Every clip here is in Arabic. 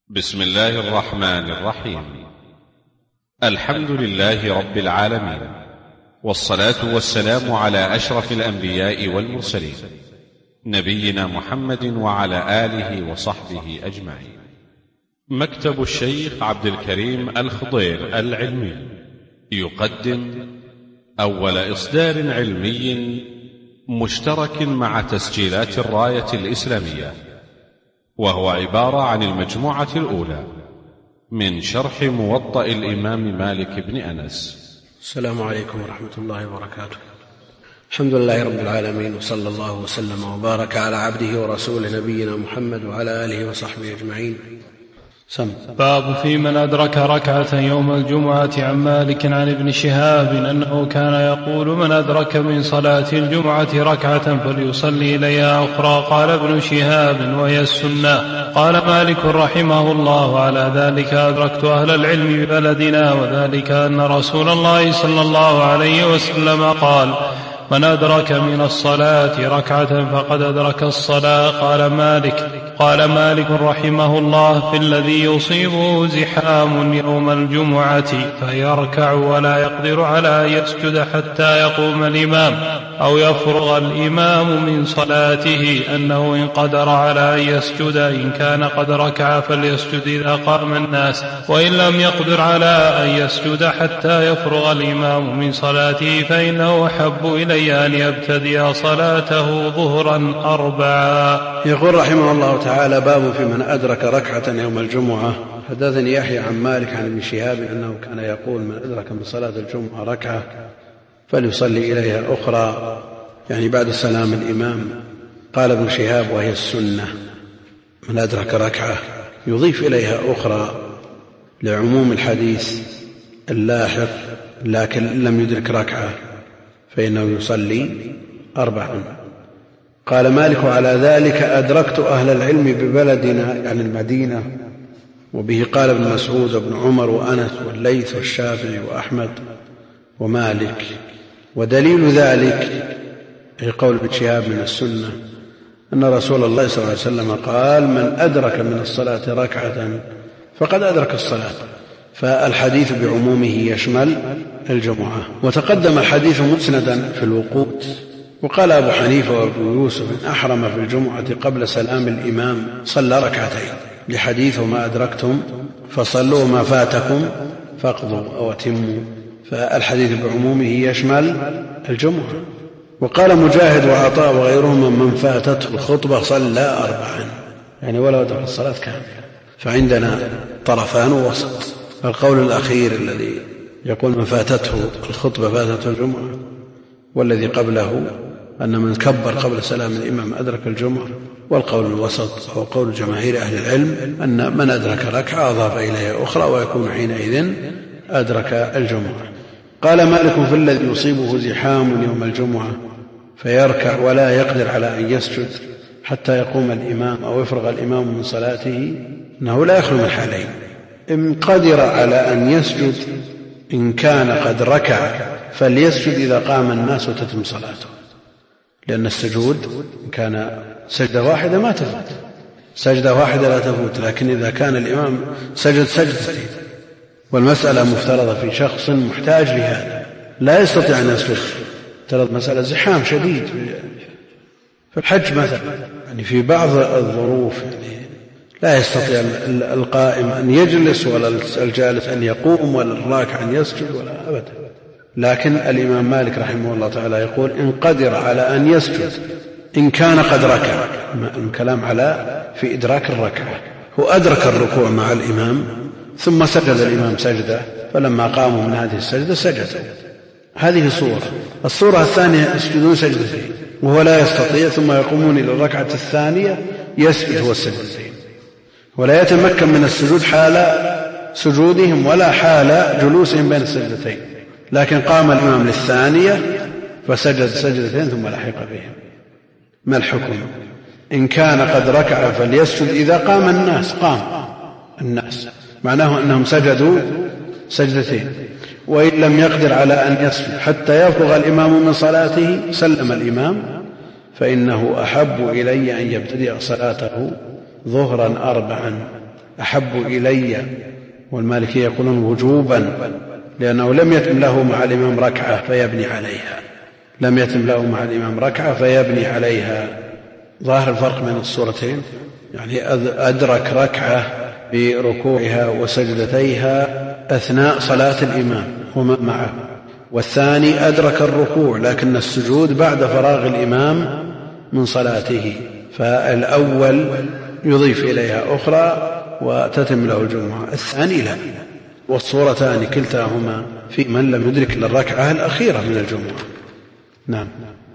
بسم الله الرحمن الرحيم. الحمد لله رب العالمين، والصلاة والسلام على أشرف الأنبياء والمرسلين، نبينا محمد وعلى آله وصحبه أجمعين. مكتب الشيخ عبد الكريم الخضير العلمي يقدم أول إصدار علمي مشترك مع تسجيلات الراية الإسلامية، وهو عبارة عن المجموعة الأولى من شرح موطأ الإمام مالك بن أنس. السلام عليكم ورحمة الله وبركاته. الحمد لله رب العالمين، وصلى الله وسلم وبارك على عبده ورسوله نبينا محمد وعلى آله وصحبه أجمعين. باب في من أدرك ركعة يوم الجمعة. عن مالك عن ابن شهاب أنه كان يقول: من أدرك من صلاة الجمعة ركعة فليصلي إليها أخرى. قال ابن شهاب: وهي السنة. قال مالك رحمه الله: على ذلك أدركت أهل العلم ببلدنا، وذلك أن رسول الله صلى الله عليه وسلم قال: من أدرك من الصلاة ركعة فقد أدرك الصلاة. قال مالك رحمه الله: في الذي يصيبه زحام يوم الجمعة فيركع ولا يقدر على أن يسجد حتى يقوم الإمام أو يفرغ الإمام من صلاته، أنه إن قدر على أن يسجد إن كان قد ركع فليسجد إذا قام الناس، وإن لم يقدر على أن يسجد حتى يفرغ الإمام من صلاته فإنه أحب إلي أن يبتدئ صلاته ظهرا 4. يقول رحمه الله تعالى: باب في من أدرك ركعة يوم الجمعة. حدثني يحيى عن مالك عن ابن شهاب أنه كان يقول: من أدرك من صلاة الجمعة ركعة فليصلي إليها أخرى، يعني بعد سلام الإمام. قال ابن شهاب: وهي السنة. من أدرك ركعة يضيف إليها أخرى لعموم الحديث اللاحق، لكن لم يدرك ركعة فإنه يصلي 4. قال مالك: على ذلك أدركت أهل العلم ببلدنا، يعني المدينة. وبه قال ابن مسعود وابن عمر وأنس والليث والشافعي وأحمد ومالك. ودليل ذلك هي قول ابن شهاب من السنة أن رسول الله صلى الله عليه وسلم قال: من أدرك من الصلاة ركعة فقد أدرك الصلاة. فالحديث بعمومه يشمل الجمعة. وتقدم الحديث مسندا في الوقوت. وقال أبو حنيفة وأبو يوسف: إن أحرم في الجمعة قبل سلام الإمام صلى ركعتين، لحديث: ما أدركتم فصلوا وما فاتكم فاقضوا أو أتموا. فالحديث بعمومه يشمل الجمعة. وقال مجاهد وعطاء وغيرهما: من فاتته الخطبة صلى 4، يعني ولو أدرك الصلاة كاملة. فعندنا طرفان ووسط. القول الأخير الذي يقول من فاتته الخطبة فاتته الجمعة، والذي قبله أن من كبر قبل سلام الإمام أدرك الجمعة. والقول الوسط هو قول جماهير أهل العلم أن من أدرك ركعة أضاف إليها أخرى ويكون حينئذ أدرك الجمعة. قال مالك: في الذي يصيبه زحام يوم الجمعة فيركع ولا يقدر على أن يسجد حتى يقوم الإمام أو يفرغ الإمام من صلاته، أنه لا يخلو من حالين: إن قدر على أن يسجد إن كان قد ركع فليسجد إذا قام الناس وتتم صلاته، لأن السجود إن كان سجدة واحدة ما تفوت، سجدة واحدة لا تفوت. لكن إذا كان الإمام سجد سجدتين والمسألة مفترضة في شخص محتاج لهذا لا يستطيع أن يسجد، افترض مسألة زحام شديد في الحج مثلا، يعني في بعض الظروف يعني لا يستطيع القائم أن يجلس ولا الجالس أن يقوم ولا الراكع أن يسجد ولا أبدا. لكن الإمام مالك رحمه الله تعالى يقول: إن قدر على أن يسجد إن كان قد ركع. الكلام على في إدراك الركعة. هو أدرك الركوع مع الإمام ثم سجد الإمام سجدة، فلما قاموا من هذه السجدة سجدوا. هذه صورة. الصورة الثانية يسجدون سجدتين وهو لا يستطيع، ثم يقومون إلى الركعة الثانية يسجد هو السجدتين، ولا يتمكن من السجود حال سجودهم ولا حال جلوسهم بين السجدتين. لكن قام الإمام للثانية فسجد سجدتين ثم لحق بهم. ما الحكم؟ إن كان قد ركع فليسجد إذا قام الناس. قام الناس معناه أنهم سجدوا سجدتين. وإن لم يقدر على أن يسجد حتى يفرغ الإمام من صلاته سلم الإمام، فإنه أحب إلي أن يبتدئ صلاته ظهرا 4، أحب إلي، والمالكية يقولون وجوبا، لأنه لم يتم له مع الإمام ركعة فيبني عليها، لم يتم له مع الإمام ركعة فيبني عليها. ظاهر الفرق بين الصورتين، يعني أدرك ركعة بركوعها وسجدتيها أثناء صلاة الإمام ومن معه، والثاني أدرك الركوع لكن السجود بعد فراغ الإمام من صلاته، فالأول يضيف إليها أخرى وتتم له الجمعة، الثاني لا. والصورتان كلتاهما في من لم يدرك للركعة الأخيرة من الجمعة. نعم.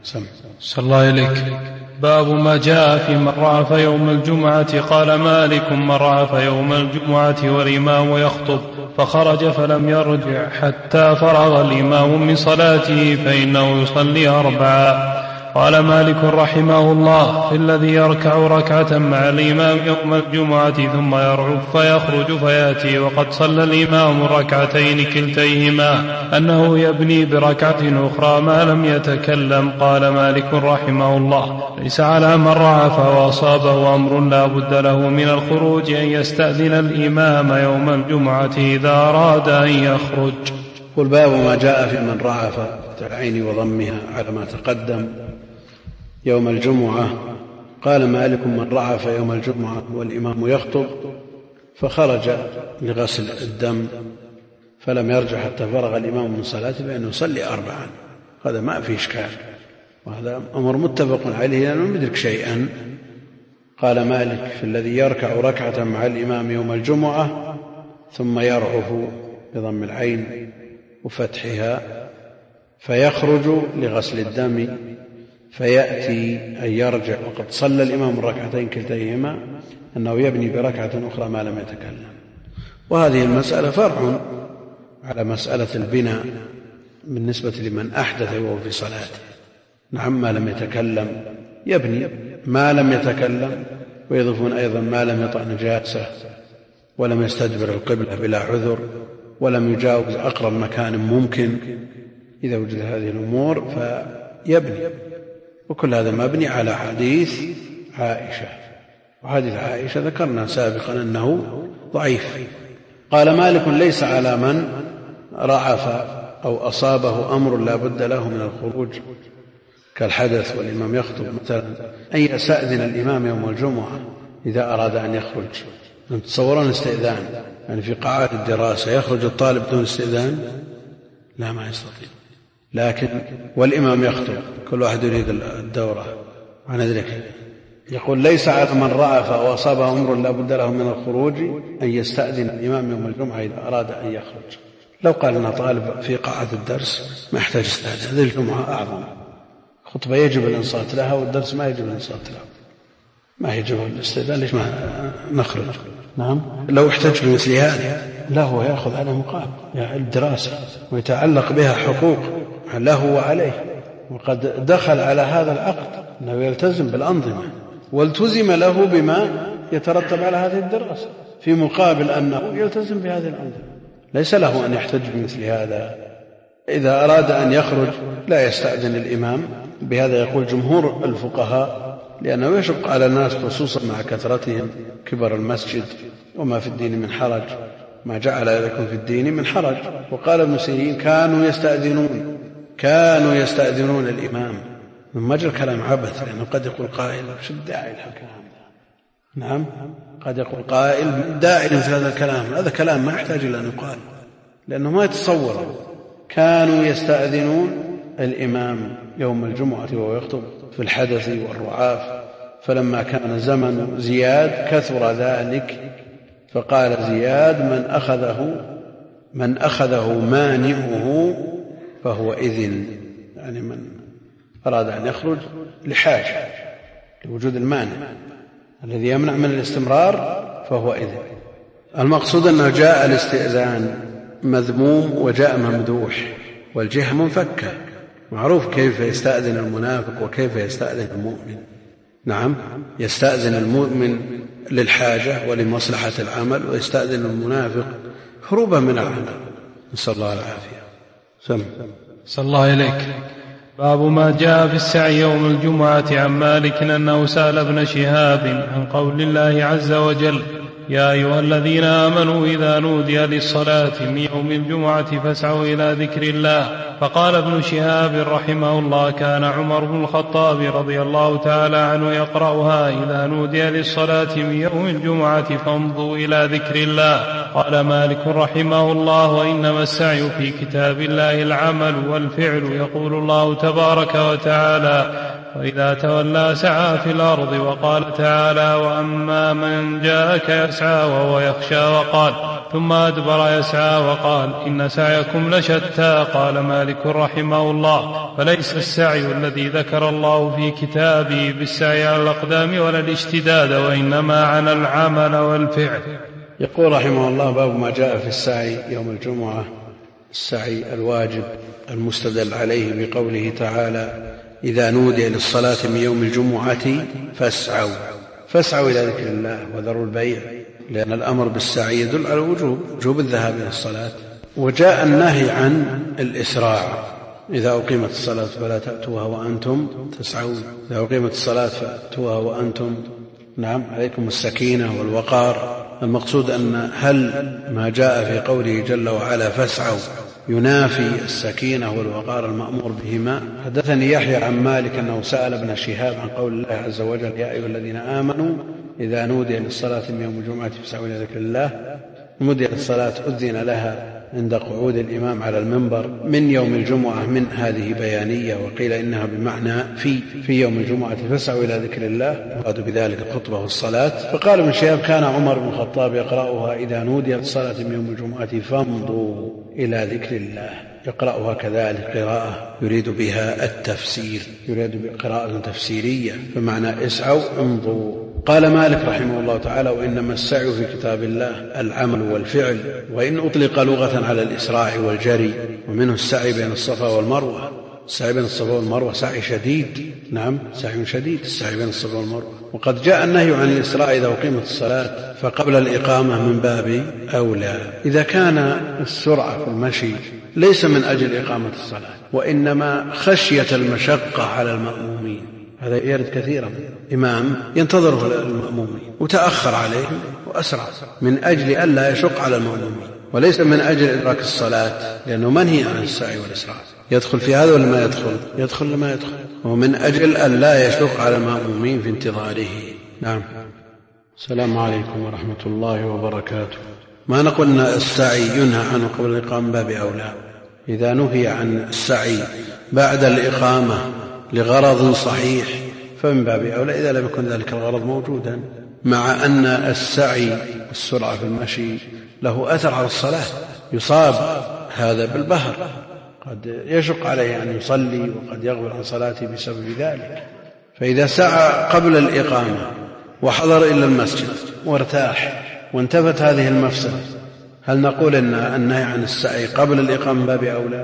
صلى الله إليك. باب ما جاء في من رعف يوم الجمعة. قال مالك: من رعف يوم الجمعة والإمام يخطب فخرج فلم يرجع حتى فرغ الإمام من صلاته فإنه يصلي 4. قال مالك رحمه الله: في الذي يركع ركعة مع الإمام يوم الجمعة ثم يرعف فيخرج فيأتي وقد صلى الإمام ركعتين كلتيهما أنه يبني بركعة أخرى ما لم يتكلم. قال مالك رحمه الله: ليس على من رعف وأصابه أمر لا بد له من الخروج أن يستأذن الإمام يوم الجمعة إذا أراد أن يخرج. قل باب ما جاء في من رعف العين وضمها على ما تقدم يوم الجمعة. قال مالك: من رعف يوم الجمعة والإمام يخطب فخرج لغسل الدم فلم يرجع حتى فرغ الإمام من صلاته فإنه يصلي 4. هذا ما في إشكال، وهذا أمر متفق عليه لأنه يدرك شيئا. قال مالك: في الذي يركع ركعة مع الإمام يوم الجمعة ثم يرعف بضم العين وفتحها فيخرج لغسل الدم فيأتي أن يرجع وقد صلى الإمام الركعتين كلتيهما أنه يبني بركعة أخرى ما لم يتكلم. وهذه المسألة فرع على مسألة البناء بالنسبة لمن أحدث وهو في صلاته. نعم، ما لم يتكلم يبني ما لم يتكلم، ويضيفون أيضا ما لم يطع نجاسة ولم يستدبر القبلة بلا عذر ولم يجاوز أقرب مكان ممكن. إذا وجد هذه الأمور فيبني، وكل هذا مبني على حديث عائشة، وحديث عائشة ذكرنا سابقا أنه ضعيف. قال مالك: ليس على من رعف أو أصابه أمر لا بد له من الخروج كالحدث والإمام يخطب مثلا أن يستأذن الإمام يوم الجمعة إذا أراد أن يخرج. تصورون استئذان، يعني في قاعات الدراسة يخرج الطالب دون استئذان؟ لا، ما يستطيع. لكن والإمام يخطب كل واحد يريد الدورة عن ذلك. يقول: ليس على من رعف وأصابه أمر لا بد له من الخروج أن يستأذن الإمام يوم الجمعة إذا أراد أن يخرج. لو قال لنا طالب في قاعة الدرس ما يحتاج استئذان، هذه الجمعة أعظم، خطبة يجب الإنصات لها والدرس ما يجب الإنصات له، ما يجب الاستئذان، ليش ما نخرج؟ نعم، لو احتج بمثل هذا لا، هو يأخذ على مقابل الدراسة ويتعلق بها حقوق له وعليه، وقد دخل على هذا العقد أنه يلتزم بالأنظمة والتزم له بما يترتب على هذه الدراسة في مقابل أنه يلتزم بهذه الأنظمة. ليس له أن يحتج بمثل هذا. إذا أراد أن يخرج لا يستأذن الإمام، بهذا يقول جمهور الفقهاء، لأنه يشق على الناس خصوصا مع كثرتهم كبر المسجد وما في الدين من حرج، ما جعل لكم في الدين من حرج. وقال ابن سيرين: كانوا يستأذنون الإمام. من مجرى الكلام عبث، لأنه قد يقول قائل: شو الداعي لهالكلام؟ نعم، قد يقول قائل: داعي مثل هذا الكلام، هذا كلام ما يحتاج إلى أن يقال، لأنه ما يتصور. كانوا يستأذنون الإمام يوم الجمعة وهو يخطب في الحدث والرعاف، فلما كان زمن زياد كثر ذلك، فقال زياد: من أخذه مانعه فهو إذن، يعني من أراد أن يخرج لحاجة لوجود المانع الذي يمنع من الاستمرار فهو إذن. المقصود أنه جاء الاستئذان مذموم وجاء ممدوح، والجهة منفكة، معروف كيف يستأذن المنافق وكيف يستأذن المؤمن. نعم، يستأذن المؤمن للحاجة ولمصلحة العمل، ويستأذن المنافق هروبا من العمل، نسأل الله العافية. صلى الله إليك. باب ما جاء في السعي يوم الجمعة. عن مالك أنه سأل ابن شهاب عن قول الله عز وجل: يا أيها الذين آمنوا إذا نودي للصلاة من يوم الجمعة فاسعوا إلى ذكر الله. فقال ابن شهاب رحمه الله كان عمر بن الخطاب رضي الله تعالى عنه يقرأها إذا نودي للصلاة من يوم الجمعة فامضوا إلى ذكر الله. قال مالك رحمه الله وإنما السعي في كتاب الله العمل والفعل. يقول الله تبارك وتعالى وإذا تولى سعى في الأرض. وقال تعالى وأما من جاءك يسعى وهو يخشى وقال ثم أدبر يسعى وقال إن سعيكم لشتى. قال مالك رحمه الله فليس السعي الذي ذكر الله في كتابه بالسعي على الأقدام ولا الاشتداد وإنما على العمل والفعل. يقول رحمه الله باب ما جاء في السعي يوم الجمعة، السعي الواجب المستدل عليه بقوله تعالى إذا نودي للصلاة من يوم الجمعة فاسعوا إلى ذكر الله وذروا البيع، لأن الأمر بالسعي يدل على وجوب الذهاب إلى الصلاة. وجاء النهي عن الإسراع إذا أقيمت الصلاة فلا تأتوها وأنتم تسعون، إذا أقيمت الصلاة فأتوها وأنتم عليكم السكينة والوقار. المقصود أن هل ما جاء في قوله جل وعلا فاسعوا ينافي السكينة والوقار المأمور بهما؟ حدثني يحيى عن مالك أنه سأل ابن شهاب عن قول الله عز وجل يا أيها الذين آمنوا إذا نودي للصلاة من يوم الجمعة فاسعوا إلى ذكر الله. نودي للصلاة أذن لها عند قعود الإمام على المنبر من يوم الجمعة، من هذه بيانية، وقيل إنها بمعنى في يوم الجمعة فاسعوا إلى ذكر الله، مراد بذلك الخطبة والصلاة. فقال ابن شهاب كان عمر بن الخطاب يقرأها إذا نودي للصلاة من يوم الجمعة فامضوا إلى ذكر الله، يقرأها كذلك قراءة يريد بها التفسير، يريد قراءة تفسيرية، بمعنى اسعوا امضوا. قال مالك رحمه الله تعالى وإنما السعي في كتاب الله العمل والفعل، وإن أطلق لغة على الإسراع والجري، ومنه السعي بين الصفا والمروة. السعي بين الصفا والمروة سعي شديد، سعي شديد السعي بين الصفا والمروة. وقد جاء النهي عن الإسراع إذا أقيمت الصلاة فقبل الإقامة من باب أولى. إذا كان السرعة في المشي ليس من أجل إقامة الصلاة وإنما خشية المشقة على المأمومين، هذا يرد كثيرا، إمام ينتظره المأمومين وتأخر عليهم وأسرع من أجل ألا يشق على المأمومين، وليس من أجل إدراك الصلاة، لأنه منهي عن السعي والإسراع. يدخل في هذا ولا ما يدخل؟ يدخل لما يدخل، ومن أجل ألا يشق على المأمومين في انتظاره. السلام عليكم ورحمة الله وبركاته. ما نقول أن السعي ينهى عنه قبل الإقامة باب أولى. إذا نهي عن السعي بعد الإقامة لغرض صحيح فمن باب أولى إذا لم يكن ذلك الغرض موجودا، مع أن السعي السرعة في المشي له أثر على الصلاة، يصاب هذا بالبهر، قد يشق عليه أن يصلي وقد يغفل عن صلاته بسبب ذلك. فإذا سعى قبل الإقامة وحضر إلى المسجد وارتاح وانتفت هذه المفسدة، هل نقول أن النهي عن السعي قبل الإقامة باب أولى؟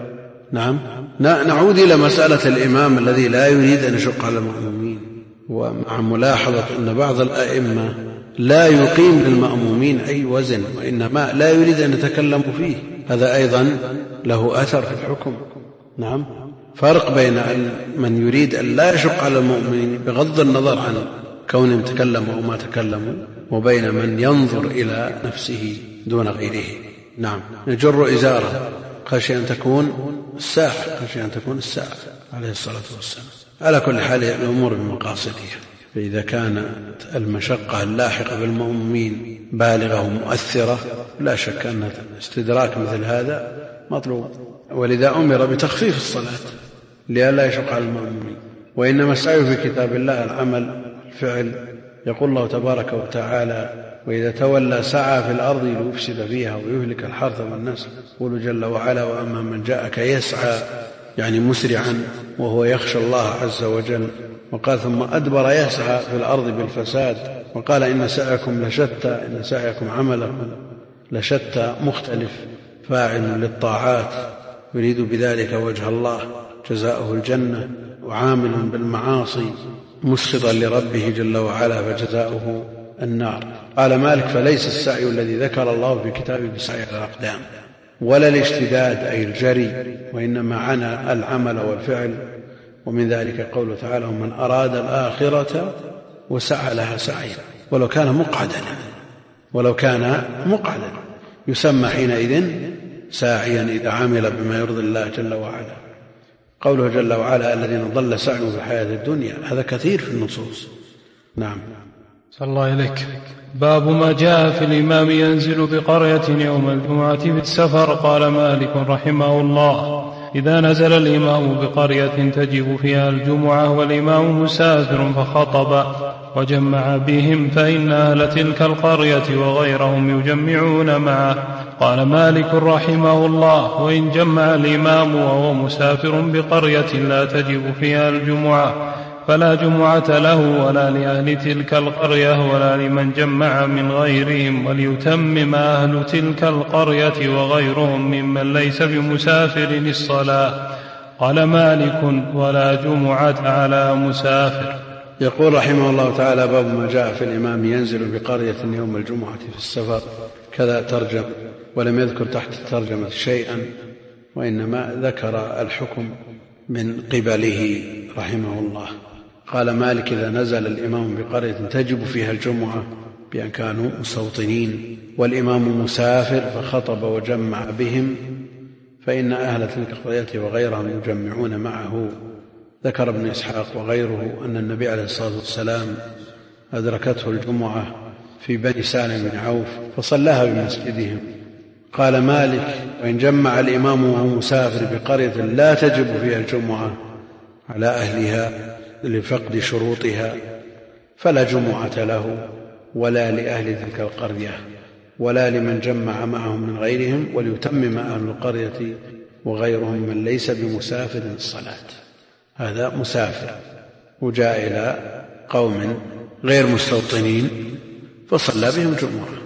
نعود إلى مسألة الإمام الذي لا يريد أن يشق على المأمومين، ومع ملاحظة أن بعض الأئمة لا يقيم للمأمومين أي وزن، وإنما لا يريد أن يتكلم فيه، هذا أيضا له أثر في الحكم. فرق بين من يريد أن لا يشق على المؤمنين بغض النظر عن كونهم تكلموا أو ما تكلموا، وبين من ينظر إلى نفسه دون غيره. يجر إزاره خشي أن تكون الساعة عليه الصلاة والسلام. على كل حال الأمور بمقاصدها، فإذا كانت المشقة اللاحقة بالمؤمنين بالغة ومؤثرة لا شك أن استدراك مثل هذا مطلوب، ولذا أمر بتخفيف الصلاة لئلا يشق على المؤمنين. وإنما السعي في كتاب الله العمل الفعل. يقول الله تبارك وتعالى وإذا تولى سعى في الأرض ليفسد فيها ويهلك الحرث والنسل. يقول جل وعلا وأما من جاءك يسعى يعني مسرعا وهو يخشى الله عز وجل. وقال ثم أدبر يسعى في الأرض بالفساد. وقال إن سعيكم لشتى، إن سعيكم عملكم لشتى، مختلف، فاعل للطاعات يريد بذلك وجه الله جزاؤه الجنة، وعامل بالمعاصي مسخطا لربه جل وعلا فجزاؤه النار. قال مالك فليس السعي الذي ذكر الله في كتابه بسعي الأقدام ولا الاشتداد أي الجري، وإنما عنى العمل والفعل. ومن ذلك قوله تعالى ومن أراد الآخرة وسعى لها سعيا، ولو كان ولو كان مقعدا، يسمى حينئذ ساعيا إذا عمل بما يرضي الله جل وعلا. قوله جل وعلا الذين ضل سعيهم في الحياة الدنيا، هذا كثير في النصوص. نعم. صلى الله إليك. باب ما جاء في الإمام ينزل بقرية يوم الجمعة في السفر. قال مالك رحمه الله: إذا نزل الإمام بقرية تجب فيها الجمعة والإمام مسافر فخطب وجمع بهم فإن أهل تلك القرية وغيرهم يجمعون معه. قال مالك رحمه الله: وإن جمع الإمام وهو مسافر بقرية لا تجب فيها الجمعة فلا جمعة له ولا لأهل تلك القرية ولا لمن جمع من غيرهم، وليتمم أهل تلك القرية وغيرهم ممن ليس بمسافر الصلاة. قال مالك: ولا جمعة على مسافر. يقول رحمه الله تعالى: باب ما جاء في الإمام ينزل بقرية يوم الجمعة في السفر. كذا ترجم، ولم يذكر تحت الترجمة شيئا، وإنما ذكر الحكم من قبله رحمه الله. قال مالك: إذا نزل الإمام بقرية تجب فيها الجمعة بأن كانوا مستوطنين والإمام مسافر فخطب وجمع بهم فإن أهل تلك القرية وغيرهم يجمعون معه. ذكر ابن إسحاق وغيره أن النبي عليه الصلاة والسلام أدركته الجمعة في بني سالم بن عوف فصلاها بمسجدهم. قال مالك: وإن جمع الإمام وهو مسافر بقرية لا تجب فيها الجمعة على أهلها لفقد شروطها فلا جمعة له ولا لأهل تلك القرية ولا لمن جمع معهم من غيرهم، وليتمم أهل القرية وغيرهم من ليس بمسافر الصلاة. هذا مسافر وجاء إلى قوم غير مستوطنين فصلى بهم جمعة،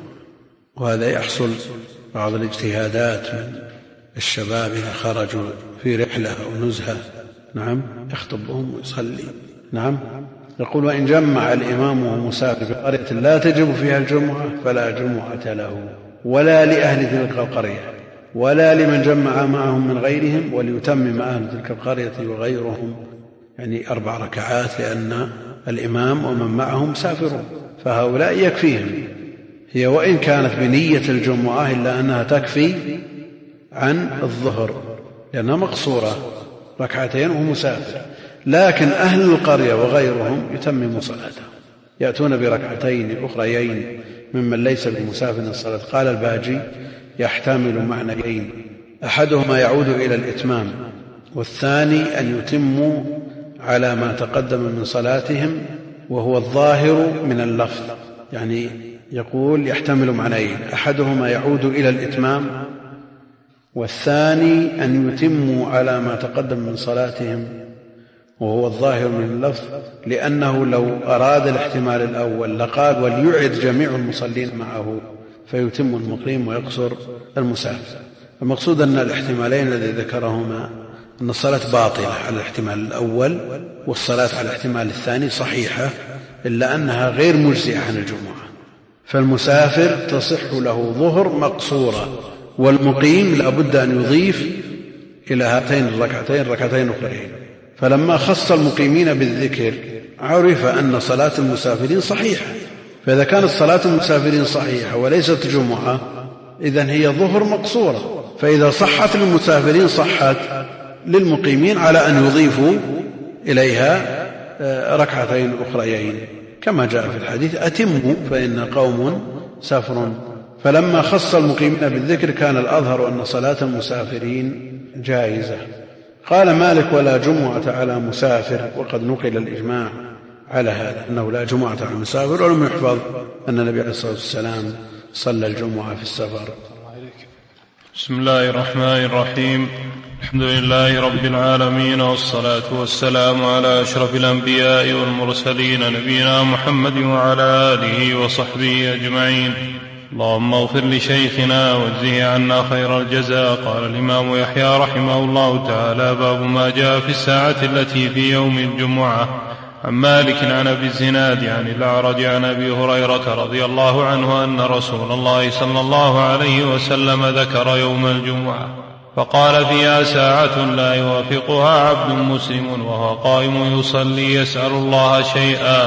وهذا يحصل بعض الاجتهادات من الشباب إذا خرجوا في رحلة أو نزهة، نعم، يخطب بهم ويصلي. نعم. يقول: وإن جمع الإمام وهو مسافر بقرية لا تجب فيها الجمعة فلا جمعة له ولا لأهل تلك القرية ولا لمن جمع معهم من غيرهم، وليتمم أهل تلك القرية وغيرهم، يعني 4 ركعات، لأن الإمام ومن معه مسافرون فهؤلاء يكفيهم. هي وإن كانت بنية الجمعة إلا أنها تكفي عن الظهر لأنها مقصورة 2 وهو مسافر، لكن أهل القرية وغيرهم يتمموا صلاته، يأتون ب2 أخريين ممن ليس بمسافر الصلاة. قال الباجي: يحتمل معنيين، أحدهما يعود إلى الإتمام، والثاني أن يتموا على ما تقدم من صلاتهم، وهو الظاهر من اللفظ. يعني يقول يحتمل معنيين، أحدهما يعود إلى الإتمام، والثاني أن يتموا على ما تقدم من صلاتهم وهو الظاهر من اللفظ، لأنه لو أراد الاحتمال الأول لقال: وليعد جميع المصلين معه، فيتم المقيم ويقصر المسافر. المقصود أن الاحتمالين الذي ذكرهما أن الصلاة باطلة على الاحتمال الأول والصلاة على الاحتمال الثاني صحيحة، إلا أنها غير مجزئة عن الجمعة. فالمسافر تصح له ظهر مقصورة، والمقيم لا بد أن يضيف إلى هاتين الركعتين 2 أخرين. فلما خص المقيمين بالذكر عرف أن صلاة المسافرين صحيحة، فإذا كانت صلاة المسافرين صحيحة وليست جمعة إذن هي ظهر مقصورة، فإذا صحت للمسافرين صحت للمقيمين على أن يضيفوا إليها 2 أخريين، كما جاء في الحديث: أتموا فإن قوم سافر. فلما خص المقيمين بالذكر كان الأظهر أن صلاة المسافرين جائزة. قال مالك: ولا جمعة على مسافر. وقد نقل الإجماع على هذا، أنه لا جمعة على المسافر، ولم يحفظ أن النبي عليه الصلاة والسلام صلى الجمعة في السفر. بسم الله الرحمن الرحيم. الحمد لله رب العالمين، والصلاة والسلام على أشرف الأنبياء والمرسلين نبينا محمد وعلى آله وصحبه أجمعين. اللهم اغفر لشيخنا واجزه عنا خير الجزاء. قال الإمام يحيى رحمه الله تعالى: باب ما جاء في الساعة التي في يوم الجمعة. عن مالك عن أبي الزناد عن الأعرج عن أبي هريرة رضي الله عنه أن رسول الله صلى الله عليه وسلم ذكر يوم الجمعة فقال: فيها ساعة لا يوافقها عبد مسلم وهو قائم يصلي يسأل الله شيئا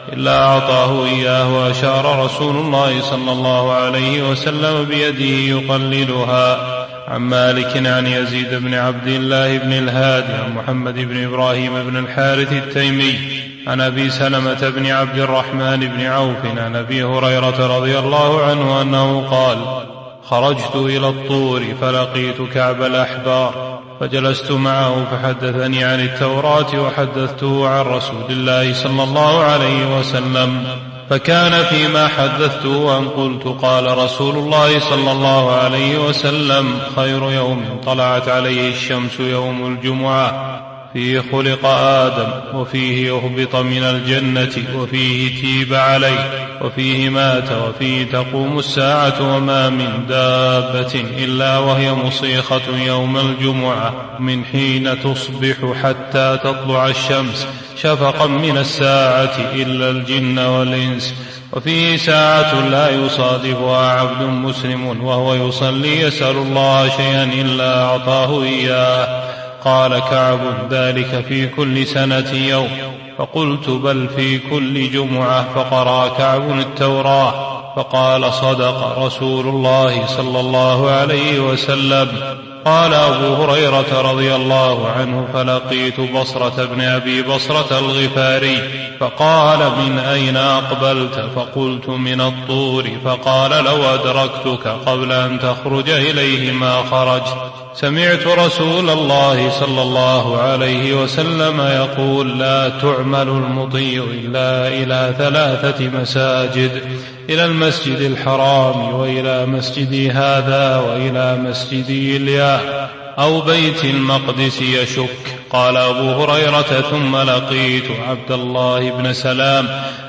إلا أعطاه إياه. وأشار رسول الله صلى الله عليه وسلم بيده يقللها. عن مالك عن يزيد بن عبد الله بن الهادي عن محمد بن إبراهيم بن الحارث التيمي عن أبي سلمة بن عبد الرحمن بن عوف عن أبي هريرة رضي الله عنه أنه قال: خرجت إلى الطور فلقيت كعب الأحبار فجلست معه فحدثني عن التوراة وحدثته عن رسول الله صلى الله عليه وسلم، فكان فيما حدثته أن قلت: قال رسول الله صلى الله عليه وسلم: خير يوم طلعت عليه الشمس يوم الجمعة، فيه خلق آدم، وفيه أهبط من الجنة، وفيه تيب عليه، وفيه مات، وفيه تقوم الساعة، وما من دابة إلا وهي مصيخة يوم الجمعة من حين تصبح حتى تطلع الشمس شفقا من الساعة إلا الجن والإنس، وفيه ساعة لا يصادفها عبد مسلم وهو يصلي يسأل الله شيئا إلا أعطاه إياه. قال كعب: ذلك في كل سنة يوم. فقلت: بل في كل جمعة. فقرأ كعب التوراة فقال: صدق رسول الله صلى الله عليه وسلم. قال أبو هريرة رضي الله عنه: فلقيت بصرة بن أبي بصرة الغفاري فقال: من أين أقبلت؟ فقلت: من الطور. فقال: لو أدركتك قبل أن تخرج إليه ما خرجت. سمعت رسول الله صلى الله عليه وسلم يقول: لا تعمل المطيع إلا إلى 3 مساجد: إلى المسجد الحرام، وإلى مسجدي هذا، وإلى مسجدي الياء، أو بيت المقدس يشك. قال أبو هريرة: ثم لقيت عبد الله بن سلام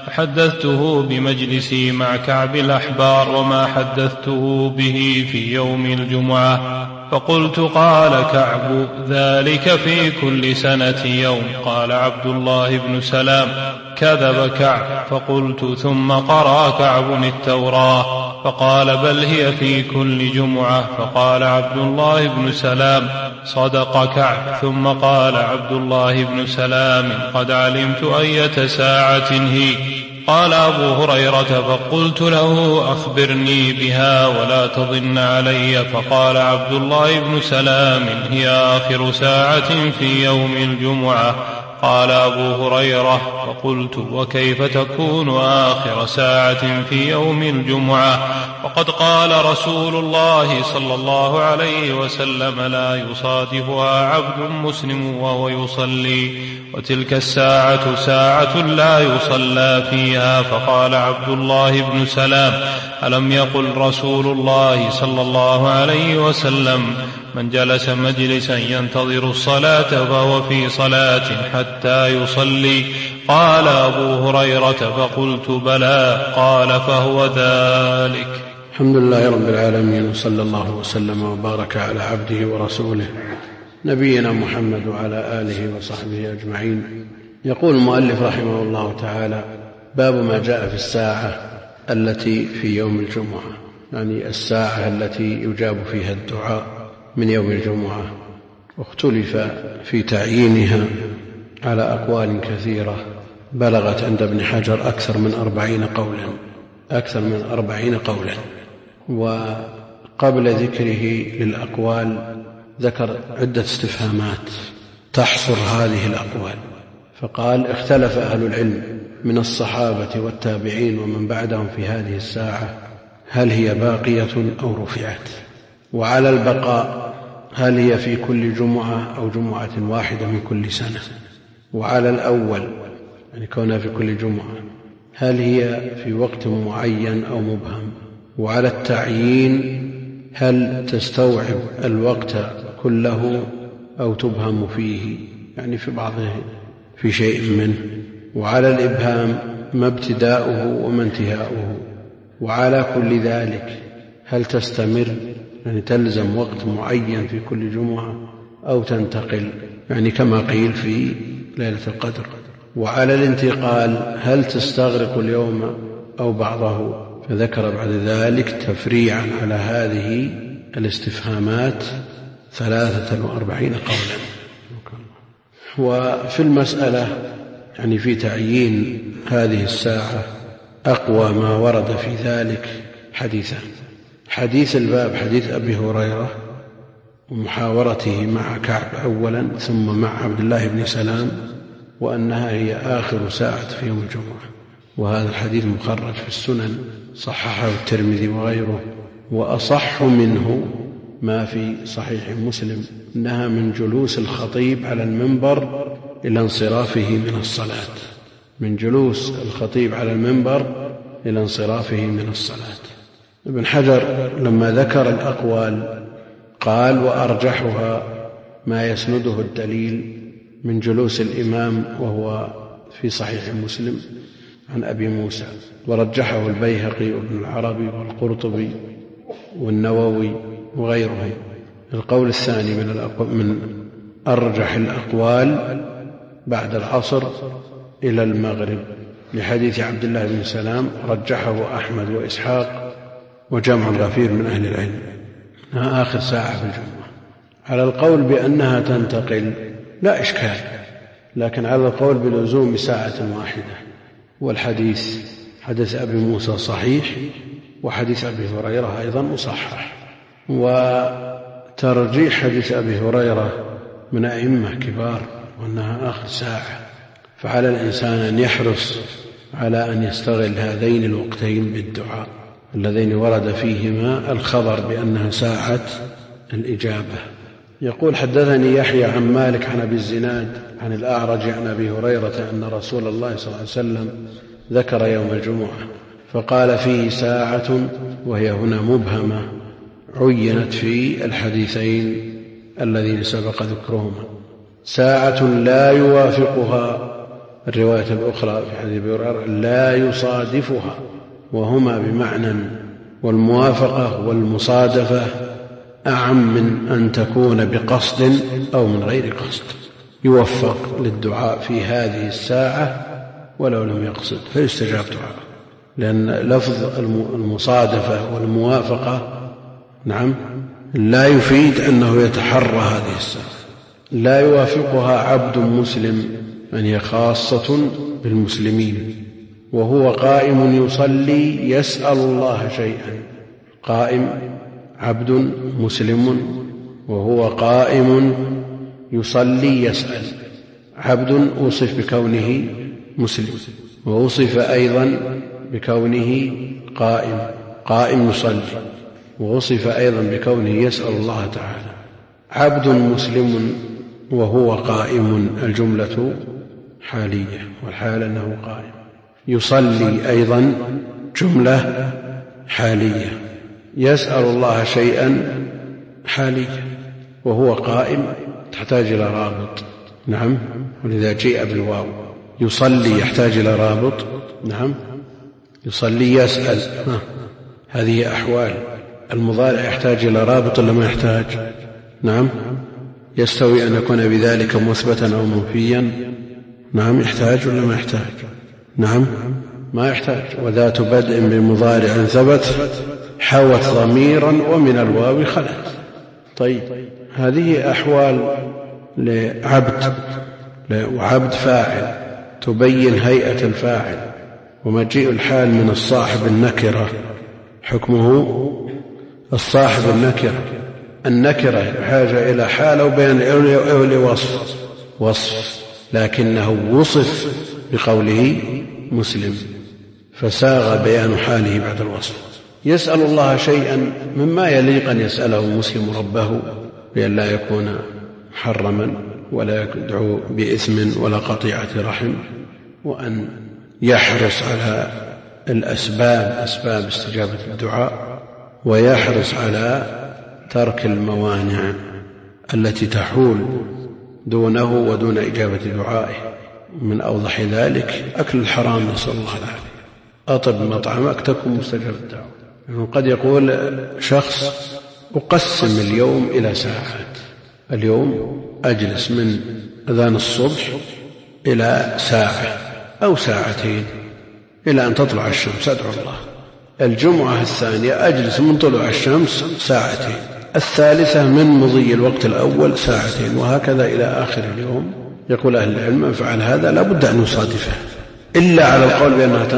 فحدثته بمجلسي مع كعب الأحبار وما حدثته به في يوم الجمعة. فقلت: قال كعب: ذلك في كل سنة يوم. قال عبد الله بن سلام: كذب كعب. فقلت: ثم قرأ كعب التوراة فقال: بل هي في كل جمعة. فقال عبد الله بن سلام: صدق كعب. ثم قال عبد الله بن سلام: قد علمت أية ساعة هي. قال أبو هريرة: فقلت له: أخبرني بها ولا تضن علي. فقال عبد الله بن سلام: هي آخر ساعة في يوم الجمعة. قال أبو هريرة: فقلت: وكيف تكون آخر ساعة في يوم الجمعة وقد قال رسول الله صلى الله عليه وسلم: لا يصادفها عبد مسلم وهو يصلي، وتلك الساعة ساعة لا يصلى فيها. فقال عبد الله بن سلام: ألم يقل رسول الله صلى الله عليه وسلم: من جلس مجلسا ينتظر الصلاة فهو في صلاة حتى يصلي؟ قال أبو هريرة: فقلت: بلى. قال: فهو ذلك. الحمد لله رب العالمين، وصلى الله وسلم وبارك على عبده ورسوله نبينا محمد وعلى آله وصحبه أجمعين. يقول المؤلف رحمه الله تعالى: باب ما جاء في الساعة التي في يوم الجمعة، يعني الساعة التي يجاب فيها الدعاء من يوم الجمعة. واختلف في تعيينها على أقوال كثيرة بلغت عند ابن حجر أكثر من 40 قولا. وقبل ذكره للأقوال ذكر عدة استفهامات تحصر هذه الأقوال، فقال: اختلف أهل العلم من الصحابة والتابعين ومن بعدهم في هذه الساعة هل هي باقية أو رفعت، وعلى البقاء هل هي في كل جمعة أو جمعة واحدة من كل سنة، وعلى الأول يعني كونها في كل جمعة هل هي في وقت معين أو مبهم، وعلى التعيين هل تستوعب الوقت كله أو تبهم فيه، يعني في بعضه في شيء منه، وعلى الإبهام ما ابتداؤه وما انتهاؤه، وعلى كل ذلك هل تستمر يعني تلزم وقت معين في كل جمعة أو تنتقل يعني كما قيل في ليلة القدر، وعلى الانتقال هل تستغرق اليوم أو بعضه. فذكر بعد ذلك تفريعا على هذه الاستفهامات 43 قولا. وفي المسألة يعني في تعيين هذه الساعة أقوى ما ورد في ذلك حديثان: حديث الباب حديث أبي هريرة ومحاورته مع كعب أولا ثم مع عبد الله بن سلام، وأنها هي آخر ساعة في يوم الجمعة، وهذا الحديث مخرج في السنن صححه الترمذي وغيره. وأصح منه ما في صحيح مسلم، إنها من جلوس الخطيب على المنبر إلى انصرافه من الصلاة، من جلوس الخطيب على المنبر إلى انصرافه من الصلاة. ابن حجر لما ذكر الأقوال قال: وأرجحها ما يسنده الدليل من جلوس الإمام، وهو في صحيح مسلم عن أبي موسى، ورجحه البيهقي وابن العربي والقرطبي والنووي وغيرهم. القول الثاني من أرجح الأقوال بعد العصر إلى المغرب لحديث عبد الله بن سلام، رجحه أحمد وإسحاق وجمع غفير من أهل العلم، إنها آخر ساعة في الجمعة. على القول بأنها تنتقل لا إشكال، لكن على القول بلزوم ساعة واحدة. والحديث حديث أبي موسى صحيح، وحديث أبي هريرة أيضا مصحح. وترجيح حديث أبي هريرة من أئمة كبار وأنها آخر ساعة، فعلى الإنسان أن يحرص على أن يستغل هذين الوقتين بالدعاء اللذين ورد فيهما الخبر بأنها ساعة الإجابة. يقول: حدثني يحيى عن مالك عن أبي الزناد عن الأعرج عن أبي هريرة أن رسول الله صلى الله عليه وسلم ذكر يوم الجمعة فقال: فيه ساعة، وهي هنا مبهمة عينت في الحديثين الذين سبق ذكرهما، ساعة لا يوافقها، الرواية الأخرى في حديث أبي هريرة لا يصادفها، وهما بمعنى، والموافقة والمصادفة أعم من أن تكون بقصد أو من غير قصد. يوفق للدعاء في هذه الساعة ولو لم يقصد فيستجاب دعاء، لأن لفظ المصادفة والموافقة لا يفيد أنه يتحرى هذه الساعة. لا يوافقها عبد مسلم، من هي خاصة بالمسلمين، وهو قائم يصلي يسأل الله شيئا. قائم عبد مسلم وهو قائم يصلي يسأل، عبد وصف بكونه مسلم، ووصف أيضا بكونه قائم يصلي، ووصف أيضا بكونه يسأل الله تعالى. عبد مسلم وهو قائم، الجملة حالية، والحال أنه قائم. يصلي أيضا جملة حالية. يسأل الله شيئا حالية، وهو قائم تحتاج إلى رابط، ولذا جاء بالواو. يصلي يحتاج إلى رابط، يصلي يسأل، هذه أحوال. المضارع يحتاج إلى رابط ولا ما يحتاج؟ يستوي أن يكون بذلك مثبتا أو منفيا؟ يحتاج ولا ما يحتاج؟ ما يحتاج. وذات بدء بمضارع ثبت حوت ضميرا ومن الواو خلت. طيب، هذه أحوال لعبد، وعبد فاعل تبين هيئة الفاعل. ومجيء الحال من الصاحب النكرة حكمه الصاحب النكرة حاجة إلى حال أو بيان أو لوصف، لكنه وصف بقوله مسلم فساغ بيان حاله بعد الوصف. يسأل الله شيئا مما يليق أن يسأله مسلم ربه، بأن لا يكون محرما ولا يدعو بإثم ولا قطيعة رحم، وأن يحرص على أسباب استجابة الدعاء، ويحرص على ترك الموانع التي تحول دونه ودون إجابة دعائه. من أوضح ذلك أكل الحرام، نسأل الله العافية. أطب مطعمك تكن مستجاب الدعوة. يعني قد يقول شخص: أقسم اليوم إلى ساعات، اليوم أجلس من أذان الصبح إلى ساعة أو ساعتين إلى أن تطلع الشمس أدعو الله. الجمعة الثانية أجلس من طلوع الشمس ساعتين، الثالثة من مضي الوقت الأول ساعتين، وهكذا إلى آخر اليوم يقول أهل العلم من فعل هذا لا بد أن يصادفه إلا على القول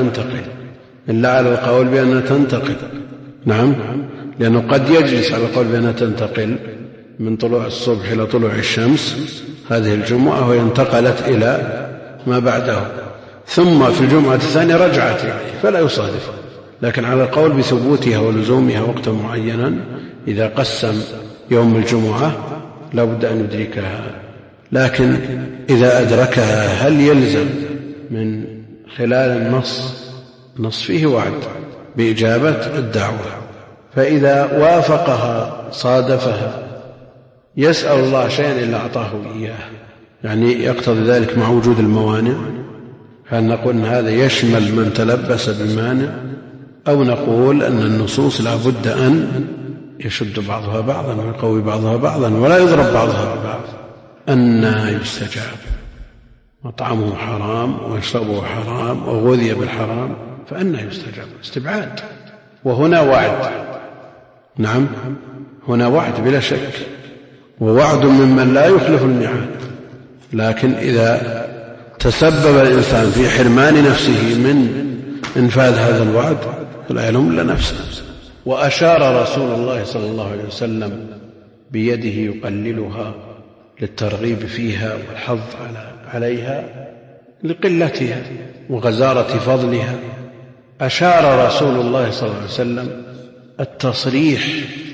بأنها تنتقل نعم، لأنه قد يجلس على القول بأنها تنتقل من طلوع الصبح إلى طلوع الشمس هذه الجمعة وانتقلت إلى ما بعده، ثم في الجمعة الثانية رجعت فلا يصادف. لكن على القول بثبوتها ولزومها وقتا معينا إذا قسم يوم الجمعة لا بد أن يدركها. لكن إذا أدركها هل يلزم من خلال النص فيه وعد بإجابة الدعوة، فإذا وافقها صادفها يسأل الله شيئا إلا أعطاه إياه، يعني يقتضي ذلك مع وجود الموانع. هل نقول أن هذا يشمل من تلبس بمانع، أو نقول أن النصوص لا بد أن يشد بعضها بعضا ويقوي بعضها بعضا ولا يضرب بعضها ببعض؟ أن يستجاب مطعمه حرام ويشربه حرام وغذي بالحرام فأنه يستجاب؟ استبعاد. وهنا وعد، نعم هنا وعد بلا شك، ووعد ممن لا يخلف الميعاد. لكن إذا تسبب الإنسان في حرمان نفسه من إنفاذ هذا الوعد فلا يلوم إلا نفسه. وأشار رسول الله صلى الله عليه وسلم بيده يقللها للترغيب فيها والحظ عليها لقلتها وغزارة فضلها. أشار رسول الله صلى الله عليه وسلم التصريح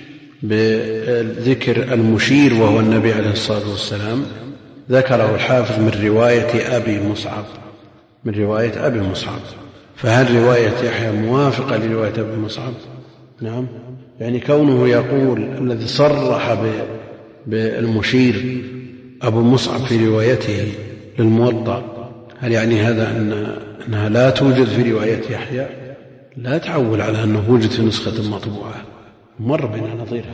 بذكر المشير وهو النبي عليه الصلاة والسلام ذكره الحافظ من رواية أبي مصعب. فهل رواية يحيى موافقة لرواية أبي مصعب؟ نعم، يعني كونه يقول الذي صرح بالمشير أبو مصعب في روايته للموطأ، هل يعني هذا أنها لا توجد في رواية يحيى؟ لا تعول على أنه وجد في نسخة مطبوعة، مر بنا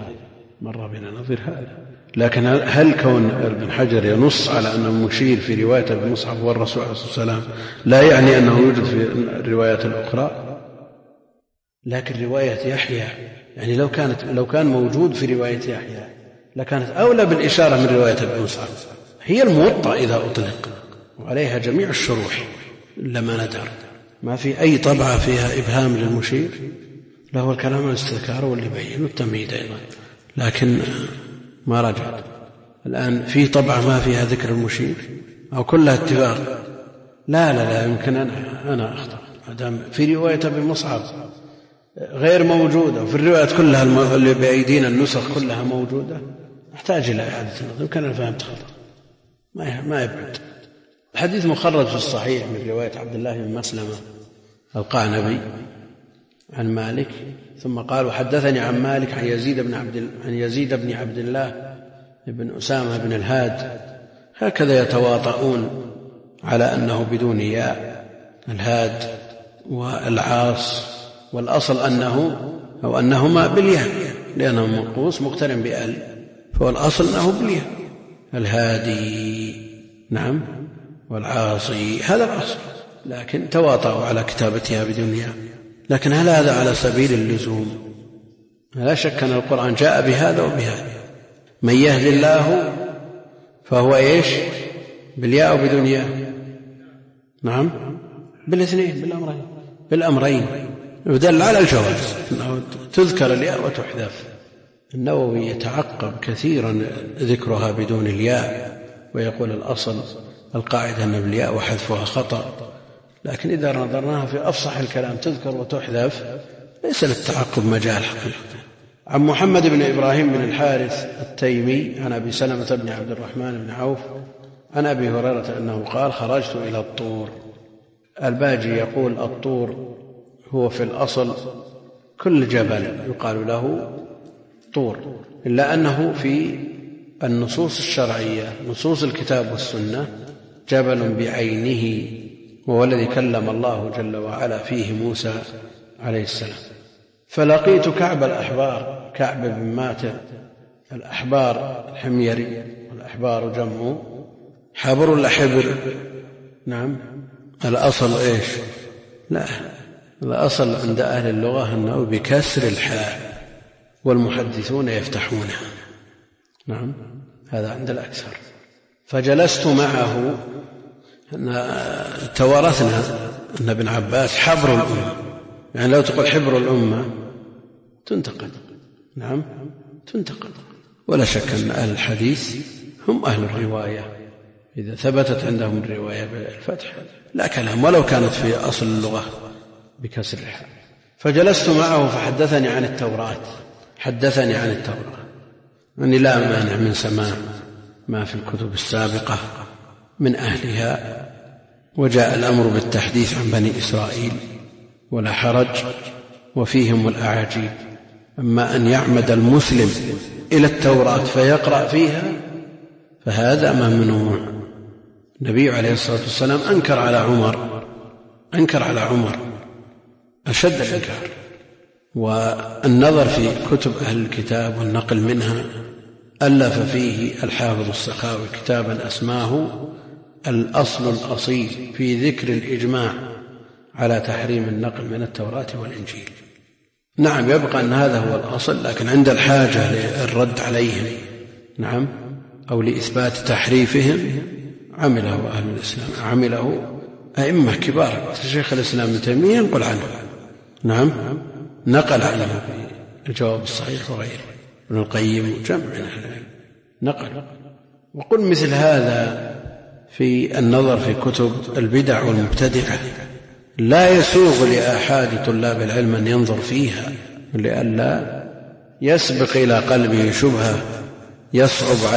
نظير هذا. لكن هل كون ابن حجر ينص على أنه مشير في رواية ابن مصعب والرسول عليه الصلاة والسلام لا يعني أنه يوجد في الروايات الأخرى؟ لكن رواية يحيى يعني لو كان موجود في رواية يحيى لكانت أولى بالإشارة من رواية ابن مصعب. هي الموطأ إذا أطلق وعليها جميع الشروح لما ندر، ما في أي طبعة فيها إبهام للمشير، له الكلام عن الاستذكار واللي يبين والتمهيد أيضا، لكن ما رجعت. الآن في طبعة ما فيها ذكر المشير أو كلها اتفاق؟ لا يمكن أنا أخطأ. مادام في رواية ابن مصعب غير موجودة وفي الروايات كلها اللي بأيدينا النسخ كلها موجودة نحتاج إلى إعادة النظر. يمكن أنا فهمت خطأ، ما يبعد. الحديث مخرج في الصحيح من رواية عبد الله بن مسلمة القعنبي عن مالك، ثم قال وحدثني عن مالك عن يزيد بن عبد الله بن أسامة بن الهاد. هكذا يتواطؤون على أنه بدون ياء، الهاد والعاص، والأصل أنهما بالياء لأنه منقوص مقترن بأل، فهو الأصل أنه بالياء، الهادي نعم والعاصي، هذا الأصل. لكن تواطؤوا على كتابتها بدون ياء. لكن هل هذا على سبيل اللزوم؟ لا شك أن القرآن جاء بهذا وبهذا. من يهد الله فهو إيش؟ بالياء وبدون ياء؟ نعم بالاثنين، بالأمرين. يدل على الجواز أنه تذكر الياء وتحذف. النووي يتعقب كثيرا ذكرها بدون الياء ويقول الأصل القاعدة أن بالياء وحذفها خطأ، لكن إذا نظرناها في أفصح الكلام تذكر وتحذف ليس للتعقب مجال حقيقة. عن محمد بن إبراهيم بن الحارث التيمي عن أبي سلمة بن عبد الرحمن بن عوف عن أبي هريرة أنه قال خرجت إلى الطور. الباجي يقول الطور هو في الأصل كل جبل يقال له طور، إلا أنه في النصوص الشرعية نصوص الكتاب والسنة جبل بعينه، وهو الذي كلم الله جل وعلا فيه موسى عليه السلام. فلقيت كعب الأحبار، كعب بن ماتع الأحبار الحميري، والأحبار جمع حبر ولا حبر؟ نعم الأصل إيش؟ لا، الأصل عند أهل اللغة أنه بكسر الحاء والمحدثون يفتحونها. نعم هذا عند الأكثر. فجلست معه. توارثنا أن ابن عباس حبر الأمة، يعني لو تقول حبر الأمة تنتقد، نعم تنتقد. ولا شك أن أهل الحديث هم أهل الرواية، إذا ثبتت عندهم الرواية بالفتح لا كلام، ولو كانت في أصل اللغة بكسر الحاء. فجلست معه فحدثني عن التوراة، حدثني عن التوراة، أني لا مانع من سماع ما في الكتب السابقة من أهلها، وجاء الأمر بالتحديث عن بني إسرائيل ولا حرج، وفيهم الأعاجيب. أما أن يعمد المسلم إلى التوراة فيقرأ فيها فهذا ممنوع. النبي عليه الصلاة والسلام أنكر على عمر أشد الإنكار. والنظر في كتب أهل الكتاب والنقل منها ألف فيه الحافظ السخاوي كتابا أسماه الأصل الأصيل في ذكر الإجماع على تحريم النقل من التوراة والإنجيل. نعم يبقى أن هذا هو الأصل، لكن عند الحاجة للرد عليهم نعم أو لإثبات تحريفهم عمله أهل الإسلام، عمله أئمة كبار. شيخ الإسلام ابن تيمية ينقل عنه، نعم نقل عنه في الجواب الصحيح وغيره، ابن القيم وجمع من أهل العلم نقل. وقل مثل هذا في النظر في كتب البدع والمبتدعة لا يسوغ لأحد طلاب العلم أن ينظر فيها، لئلا يسبق إلى قلبه شبهة يصعب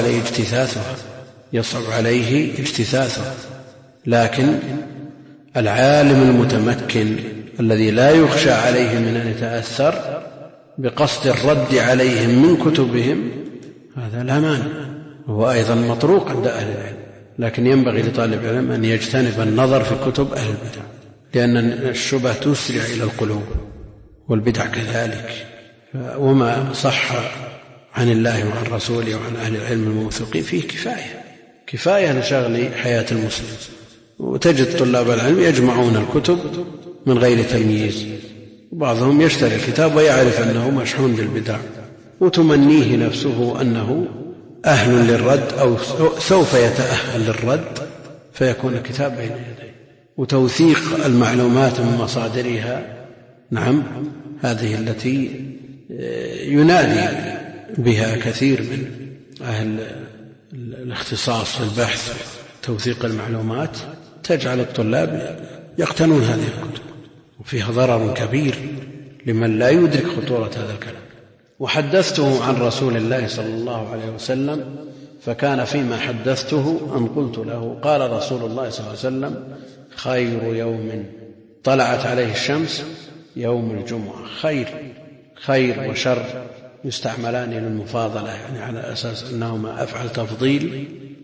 عليه اجتثاثها. لكن العالم المتمكن الذي لا يخشى عليه من أن يتأثر بقصد الرد عليهم من كتبهم هذا لا مانع، وهو أيضا مطروق عند أهل العلم. لكن ينبغي لطالب العلم أن يجتنب النظر في كتب أهل البدع، لأن الشبهة تسرع إلى القلوب، والبدع كذلك. وما صح عن الله وعن رسوله وعن أهل العلم الموثوقين فيه كفاية لشغل حياة المسلم. وتجد طلاب العلم يجمعون الكتب من غير تمييز، وبعضهم يشتري الكتاب ويعرف أنه مشحون بالبدع وتمنيه نفسه أنه أهل للرد أو سوف يتأهل للرد، فيكون الكتاب بين يديه. وتوثيق المعلومات من مصادرها نعم هذه التي ينادي بها كثير من أهل الاختصاص في البحث، توثيق المعلومات تجعل الطلاب يقتنون هذه الكتب، وفيها ضرر كبير لمن لا يدرك خطورة هذا الكلام. وحدثته عن رسول الله صلى الله عليه وسلم، فكان فيما حدثته أن قلت له قال رسول الله صلى الله عليه وسلم خير يوم طلعت عليه الشمس يوم الجمعة. خير وشر يستعملان للمفاضلة، يعني على أساس أنهما أفعل تفضيل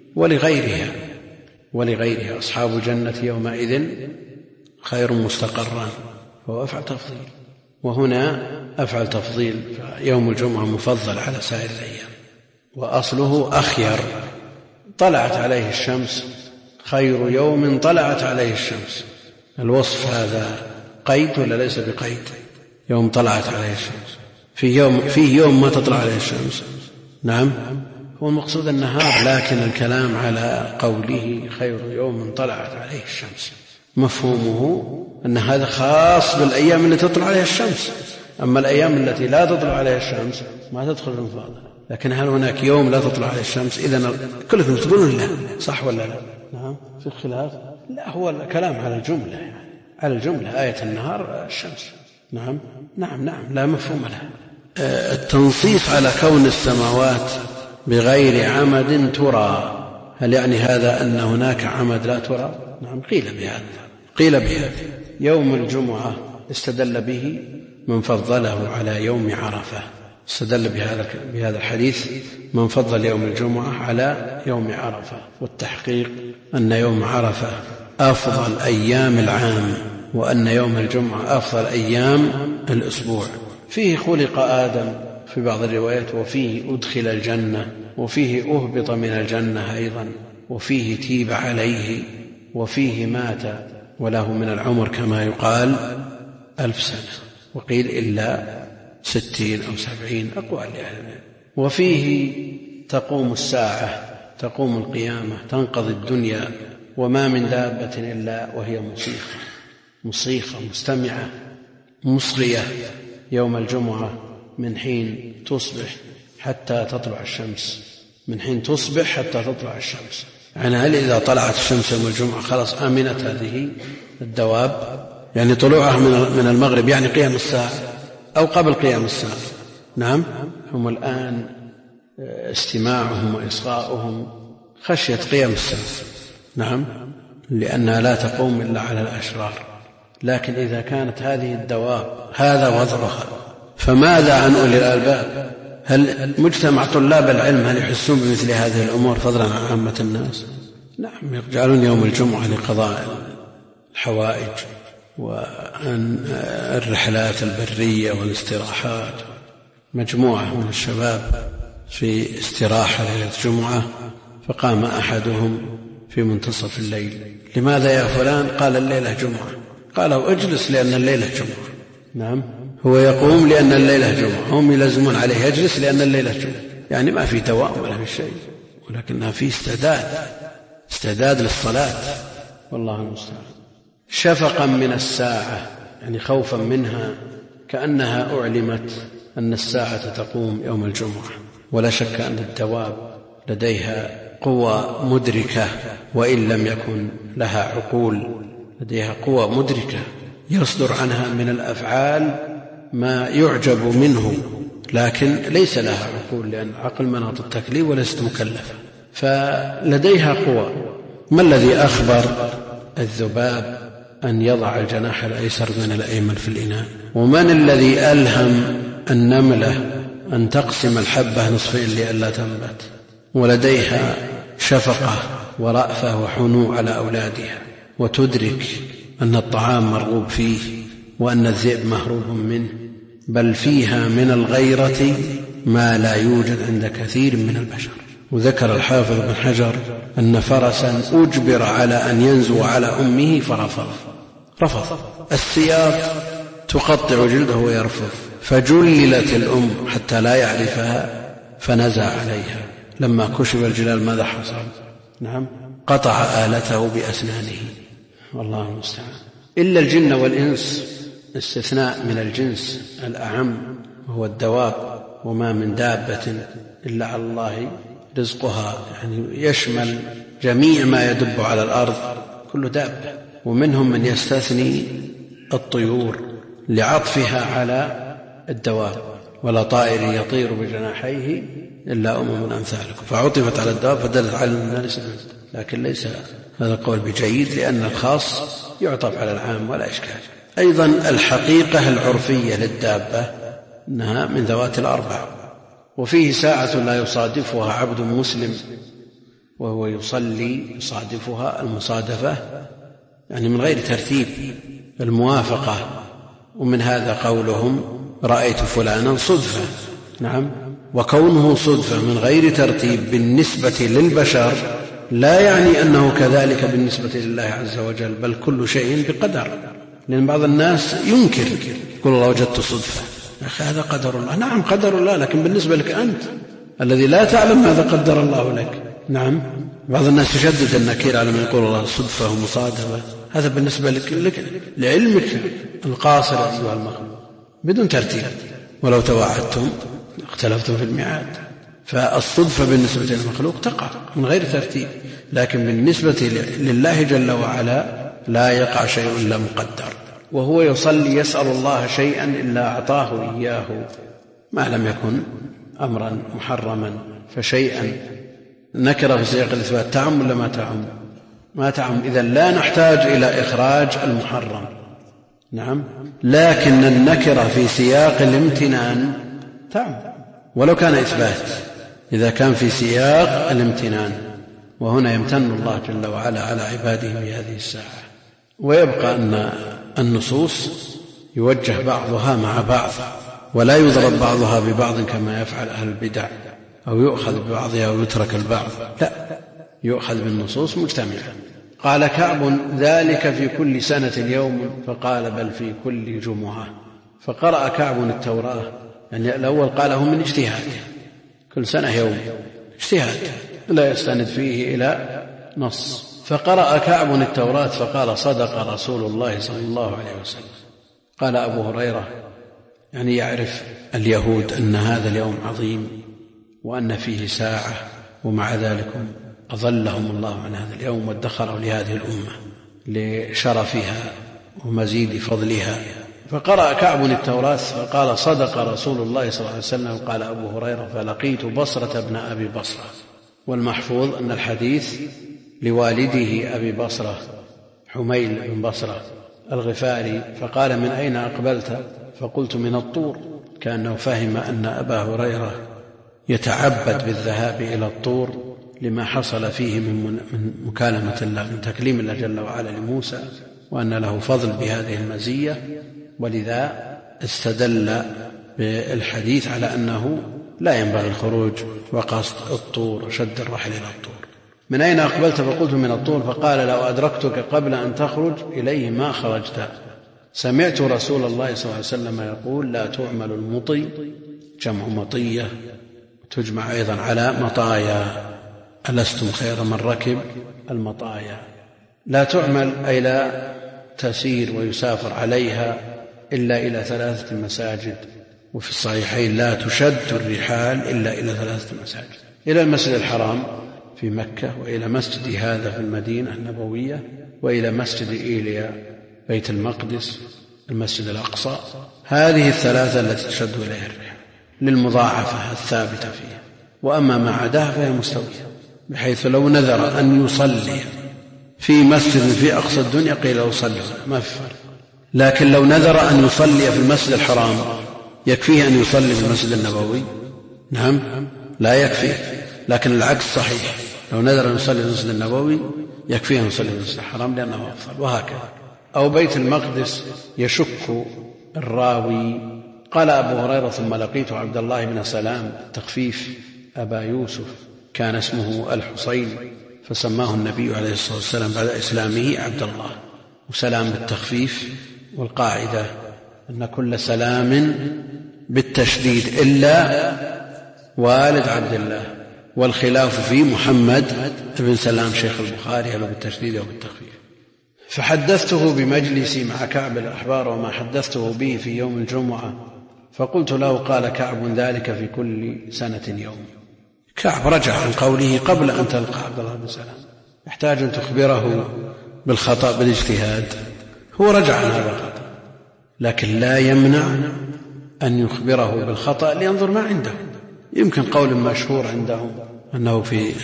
ولغيرها. أصحاب الجنة يومئذ خير مستقرا، فهو أفعل تفضيل، وهنا أفعل تفضيل، يوم الجمعة مفضل على سائر الأيام. وأصله أخير، طلعت عليه الشمس، خير يوم طلعت عليه الشمس. الوصف هذا قيد ولا ليس بقيد؟ يوم طلعت عليه الشمس، فيه يوم ما تطلع عليه الشمس، نعم هو المقصود النهار، لكن الكلام على قوله خير يوم طلعت عليه الشمس مفهومه أن هذا خاص بالأيام التي تطلع عليها الشمس، أما الأيام التي لا تطلع عليها الشمس ما تدخل في المفاضلة. لكن هل هناك يوم لا تطلع عليه الشمس؟ إذن كلكم تقولون لا، صح ولا لا؟ نعم في خلاف. لا، هو الكلام على الجملة، يعني على الجملة، آية النهار الشمس. نعم لا مفهوم لها. التنصيص على كون السماوات بغير عمد ترى، هل يعني هذا أن هناك عمد لا ترى؟ نعم قيل بهذا. يوم الجمعة استدل به من فضله على يوم عرفة، استدل بهذا الحديث من فضل يوم الجمعة على يوم عرفة، والتحقيق أن يوم عرفة أفضل أيام العام، وأن يوم الجمعة أفضل أيام الأسبوع. فيه خلق آدم في بعض الروايات، وفيه أدخل الجنة، وفيه أهبط من الجنة أيضا، وفيه تيب عليه، وفيه مات وله من العمر كما يقال 1000 سنة، وقيل إلا 60 أو 70 أقوال لأهل العلم. وفيه تقوم الساعة تقوم القيامة تنقضي الدنيا وما من دابة إلا وهي مصيخة مستمعة مصغية يوم الجمعة من حين تصبح حتى تطلع الشمس، من حين تصبح حتى تطلع الشمس. يعني هل إذا طلعت الشمس يوم الجمعة خلاص آمنت هذه الدواب؟ يعني طلوعها من المغرب يعني قيام الساعة أو قبل قيام الساعة. نعم، هم الآن استماعهم وإصغاؤهم خشية قيام الساعة، نعم، لأنها لا تقوم إلا على الأشرار. لكن إذا كانت هذه الدواب هذا وضعها فماذا عن أولي الألباب؟ هل مجتمع طلاب العلم هل يحسون بمثل هذه الأمور فضلا عن عامة الناس؟ نعم، يجعلون يوم الجمعة لقضاء الحوائج والرحلات البرية والاستراحات. مجموعة من الشباب في استراحة ليلة الجمعة فقام أحدهم في منتصف الليل: لماذا يا فلان؟ قال: الليلة جمعة. قالوا: اجلس لأن الليلة جمعة. نعم، هو يقوم لأن الليلة جمعة، هم يلزمون عليه يجلس لأن الليلة جمعة. يعني ما في دوام ولا في شيء، ولكنها في استعداد للصلاة، والله المستعان. شفقا من الساعة، يعني خوفا منها، كأنها أعلمت أن الساعة تقوم يوم الجمعة. ولا شك أن الدواب لديها قوى مدركة وإن لم يكن لها عقول، لديها قوى مدركة يصدر عنها من الأفعال ما يعجب منه، لكن ليس لها عقول لأن عقل مناط التكليف وليست مكلفة، فلديها قوى. ما الذي أخبر الذباب أن يضع الجناح الأيسر من الأيمن في الإناء؟ ومن الذي ألهم النملة أن تقسم الحبة نصفين لئلا تنبت؟ ولديها شفقة ورأفة وحنو على أولادها، وتدرك أن الطعام مرغوب فيه وأن الذئب مهروب منه، بل فيها من الغيرة ما لا يوجد عند كثير من البشر. وذكر الحافظ بن حجر أن فرسا أجبر على أن ينزو على أمه فرفض. السياط تقطع جلده ويرفض، فجللت الأم حتى لا يعرفها فنزع عليها. لما كشف الجلال ماذا حصل؟ نعم، قطع آلته بأسنانه، والله المستعان. إلا الجن والإنس، استثناء من الجنس الأعم وهو الدواب. وما من دابة إلا على الله رزقها، يعني يشمل جميع ما يدب على الأرض، كل دابة. ومنهم من يستثني الطيور لعطفها على الدواب: ولا طائر يطير بجناحيه إلا أمم أمثالكم، فعطفت على الدواب فدلت على الناس. لكن ليس هذا القول بجيد، لأن الخاص يعطف على العام ولا إشكال. أيضا الحقيقة العرفية للدابة أنها من ذوات الأربع، وفيه ساعة لا يصادفها عبد مسلم وهو يصلي، يصادفها المصادفة يعني من غير ترتيب، الموافقة. ومن هذا قولهم: رأيت فلانا صدفة. نعم، وكونه صدفة من غير ترتيب بالنسبة للبشر لا يعني أنه كذلك بالنسبة لله عز وجل، بل كل شيء بقدر. لأن بعض الناس ينكر، يقول: الله وجدت صدفة. يا أخي هذا قدر الله. نعم قدر الله، لكن بالنسبة لك أنت الذي لا تعلم ماذا قدر الله لك. نعم، بعض الناس يشدد النكير على من يقول الله صدفة ومصادفة، هذا بالنسبة لك لعلمك القاصر أيها المخلوق بدون ترتيب. ولو تواعدتم اختلفتم في الميعاد. فالصدفة بالنسبة للمخلوق تقع من غير ترتيب، لكن بالنسبة لله جل وعلا لا يقع شيء إلا مقدر. وهو يصلي يسأل الله شيئا إلا أعطاه إياه ما لم يكن أمرا محرما. فشيئا نكرة في سياق الإثبات تعم ولا ما تعم؟ ما تعم. إذن لا نحتاج إلى إخراج المحرم. نعم، لكن النكرة في سياق الامتنان تعم ولو كان إثبات، إذا كان في سياق الامتنان. وهنا يمتن الله جل وعلا على عباده في هذه الساعة. ويبقى أن النصوص يوجه بعضها مع بعض، ولا يضرب بعضها ببعض كما يفعل أهل البدع، أو يؤخذ ببعضها ويترك البعض. لا، يؤخذ بالنصوص مجتمعة. قال كعب: ذلك في كل سنة يوم، فقال: بل في كل جمعة. فقرأ كعب التوراة، يعني الأول قاله من اجتهاد، كل سنة يوم اجتهاد، لا يستند فيه إلى نص. فقرأ كعب التوراة فقال صدق رسول الله صلى الله عليه وسلم. قال أبو هريرة يعني يعرف اليهود أن هذا اليوم عظيم وأن فيه ساعة، ومع ذلك أظلهم الله عن هذا اليوم وادخروا لهذه الأمة لشرفها ومزيد فضلها. فقرأ كعب التوراة فقال صدق رسول الله صلى الله عليه وسلم. قال أبو هريرة فلقيت بصرة بن أبي بصرة. والمحفوظ أن الحديث لوالده أبي بصرة حميل بن بصرة الغفاري. فقال من أين أقبلت؟ فقلت من الطور. كأنه فهم أن أبا هريرة يتعبد بالذهاب إلى الطور لما حصل فيه من مكالمة الله، من تكليم الله جل وعلا لموسى، وأن له فضل بهذه المزية، ولذا استدل بالحديث على أنه لا ينبغي الخروج وقصد الطور وشد الرحل إلى الطور. من أين أقبلت؟ فقلت من الطور. فقال لو أدركتك قبل أن تخرج إليه ما خرجت. سمعت رسول الله صلى الله عليه وسلم يقول لا تعمل المطي، جمع مطية، تجمع أيضا على مطايا، ألستم خير من ركب المطايا. لا تعمل أي لا تسير ويسافر عليها إلا إلى 3 مساجد. وفي الصحيحين لا تشد الرحال إلا إلى 3 مساجد: إلى المسجد الحرام في مكة، وإلى مسجد هذا في المدينة النبوية، وإلى مسجد إيليا بيت المقدس، المسجد الأقصى. هذه 3 التي تشد إليها الرحال للمضاعفة الثابتة فيها. وأما ما عداها فهي مستوية، بحيث لو نذر أن يصلي في مسجد في أقصى الدنيا قيل له صلي ما في فرق. لكن لو نذر أن يصلي في المسجد الحرام يكفيه أن يصلي في المسجد النبوي؟ نعم لا يكفيه. لكن العكس صحيح، لو نذر أن يصلي في المسجد النبوي يكفيه أن يصلي في المسجد الحرام لأنه أفضل، وهكذا. أو بيت المقدس يشك الراوي. قال أبو هريرة ثم لقيت عبد الله بن سلام تخفيف أبا يوسف، كان اسمه الحسين، فسماه النبي عليه الصلاة والسلام بعد إسلامه عبد الله، وسلام بالتخفيف. والقاعدة أن كل سلام بالتشديد إلا والد عبد الله، والخلاف في محمد بن سلام شيخ البخاري هل بالتشديد أو بالتخفيف. فحدثته بمجلسي مع كعب الأحبار وما حدثته به في يوم الجمعة، فقلت له قال كعب ذلك في كل سنة يوم. كعب رجع عن قوله قبل أن تلقى عبد الله بن سلام، يحتاج أن تخبره بالخطأ بالاجتهاد، هو رجع عن هذا الخطأ، لكن لا يمنع أن يخبره بالخطأ لينظر ما عنده. يمكن قول مشهور عندهم أنه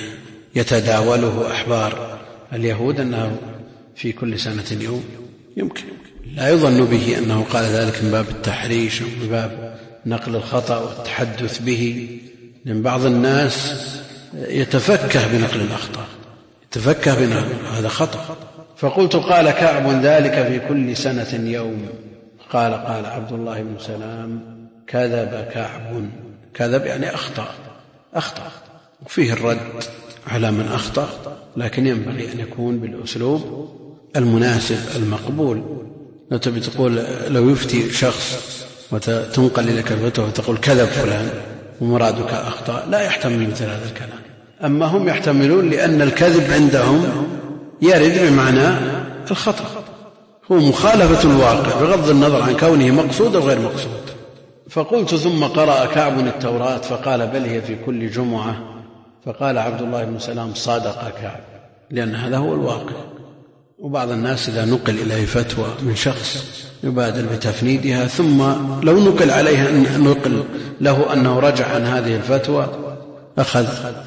يتداوله أحبار اليهود أنه في كل سنة يوم، يمكن لا يظن به أنه قال ذلك من باب التحريش ومن باب نقل الخطأ والتحدث به، لأن بعض الناس يتفكه بنقل الأخطاء، يتفكه بنقل هذا خطأ. فقلت قال كعب ذلك في كل سنة يوم. قال عبد الله بن سلام كذب كعب. كذب يعني أخطأ، وفيه الرد على من أخطأ، لكن ينبغي أن يكون بالأسلوب المناسب المقبول. لو تبي تقول لو يفتي شخص وتنقل لك الفتوى وتقول كذب فلان ومرادك أخطأ، لا يحتمل مثل هذا الكلام. أما هم يحتملون لأن الكذب عندهم يرد بمعنى الخطأ، هو مخالفة الواقع بغض النظر عن كونه مقصود أو غير مقصود. فقلت ثم قرأ كعب التوراة فقال بل هي في كل جمعة. فقال عبد الله بن سلام صادق كعب، لأن هذا هو الواقع. وبعض الناس إذا نقل إليه فتوى من شخص يبادر بتفنيدها، ثم لو نقل عليه نقل له أنه رجع عن هذه الفتوى أخذ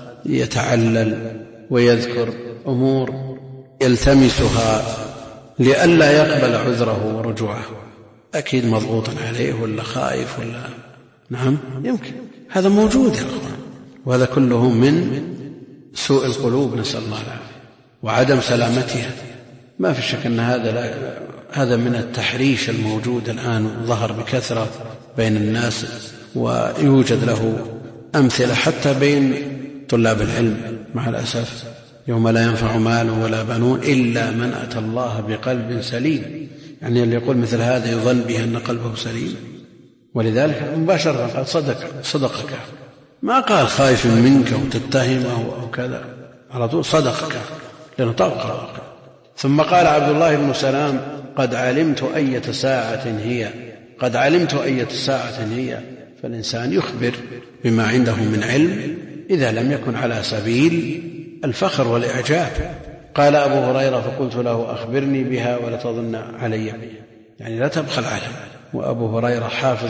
يتعلل ويذكر أمور يلتمسها لئلا يقبل عذره ورجوعه، أكيد مضغوطا عليه ولا خائف ولا نعم يمكن، هذا موجود يا أخوان، وهذا كله من سوء القلوب نسأل الله العافية وعدم سلامتها. ما في شك أن هذا من التحريش الموجود الآن ظهر بكثرة بين الناس، ويوجد له أمثلة حتى بين طلاب العلم مع الأسف، يوم لا ينفع مال ولا بنون إلا من أتى الله بقلب سليم. يعني اللي يقول مثل هذا يظن به أن قلبه سليم، ولذلك مباشرة قال صدق كعب، ما قال خايف منك وتتهمه أو كذا، على طول صدقك لأنه طلق. ثم قال عبد الله بن سلام قد علمت أية ساعة هي. فالإنسان يخبر بما عنده من علم إذا لم يكن على سبيل الفخر والإعجاب. قال أبو هريرة فقلت له أخبرني بها ولا تظن علي بها، يعني لا تبخل عليه. وأبو هريرة حافظ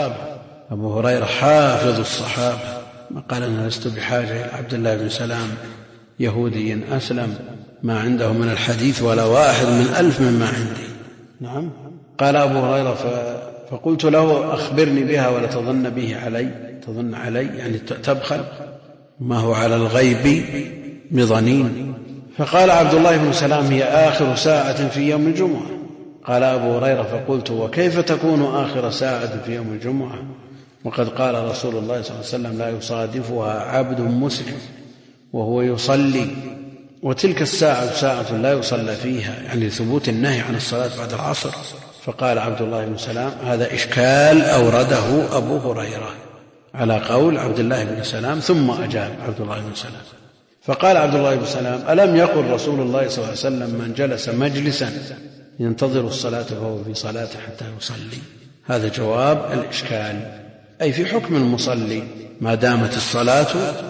الصحابة، ما قال أنا لست بحاجة إلى عبد الله بن سلام يهودي أسلم ما عنده من الحديث ولا واحد من 1000 مما عندي. نعم. قال أبو هريرة فقلت له أخبرني بها ولا تظن علي يعني تبخل، ما هو على الغيب بضنين. فقال عبد الله بن سلام هي آخر ساعة في يوم الجمعة. قال أبو هريرة فقلت وكيف تكون آخر ساعة في يوم الجمعة وقد قال رسول الله صلى الله عليه وسلم لا يصادفها عبد مسلم وهو يصلي، وتلك الساعة ساعة لا يصلى فيها، يعني ثبوت النهي عن الصلاة بعد العصر. فقال عبد الله بن سلام هذا إشكال أورده أبو هريرة على قول عبد الله بن سلام، ثم أجاب عبد الله بن سلام. فقال عبد الله بن سلام ألم يقل رسول الله صلى الله عليه وسلم من جلس مجلسا ينتظر الصلاة فهو في صلاة حتى يصلي؟ هذا جواب الإشكال، أي في حكم المصلي ما دامت الصلاة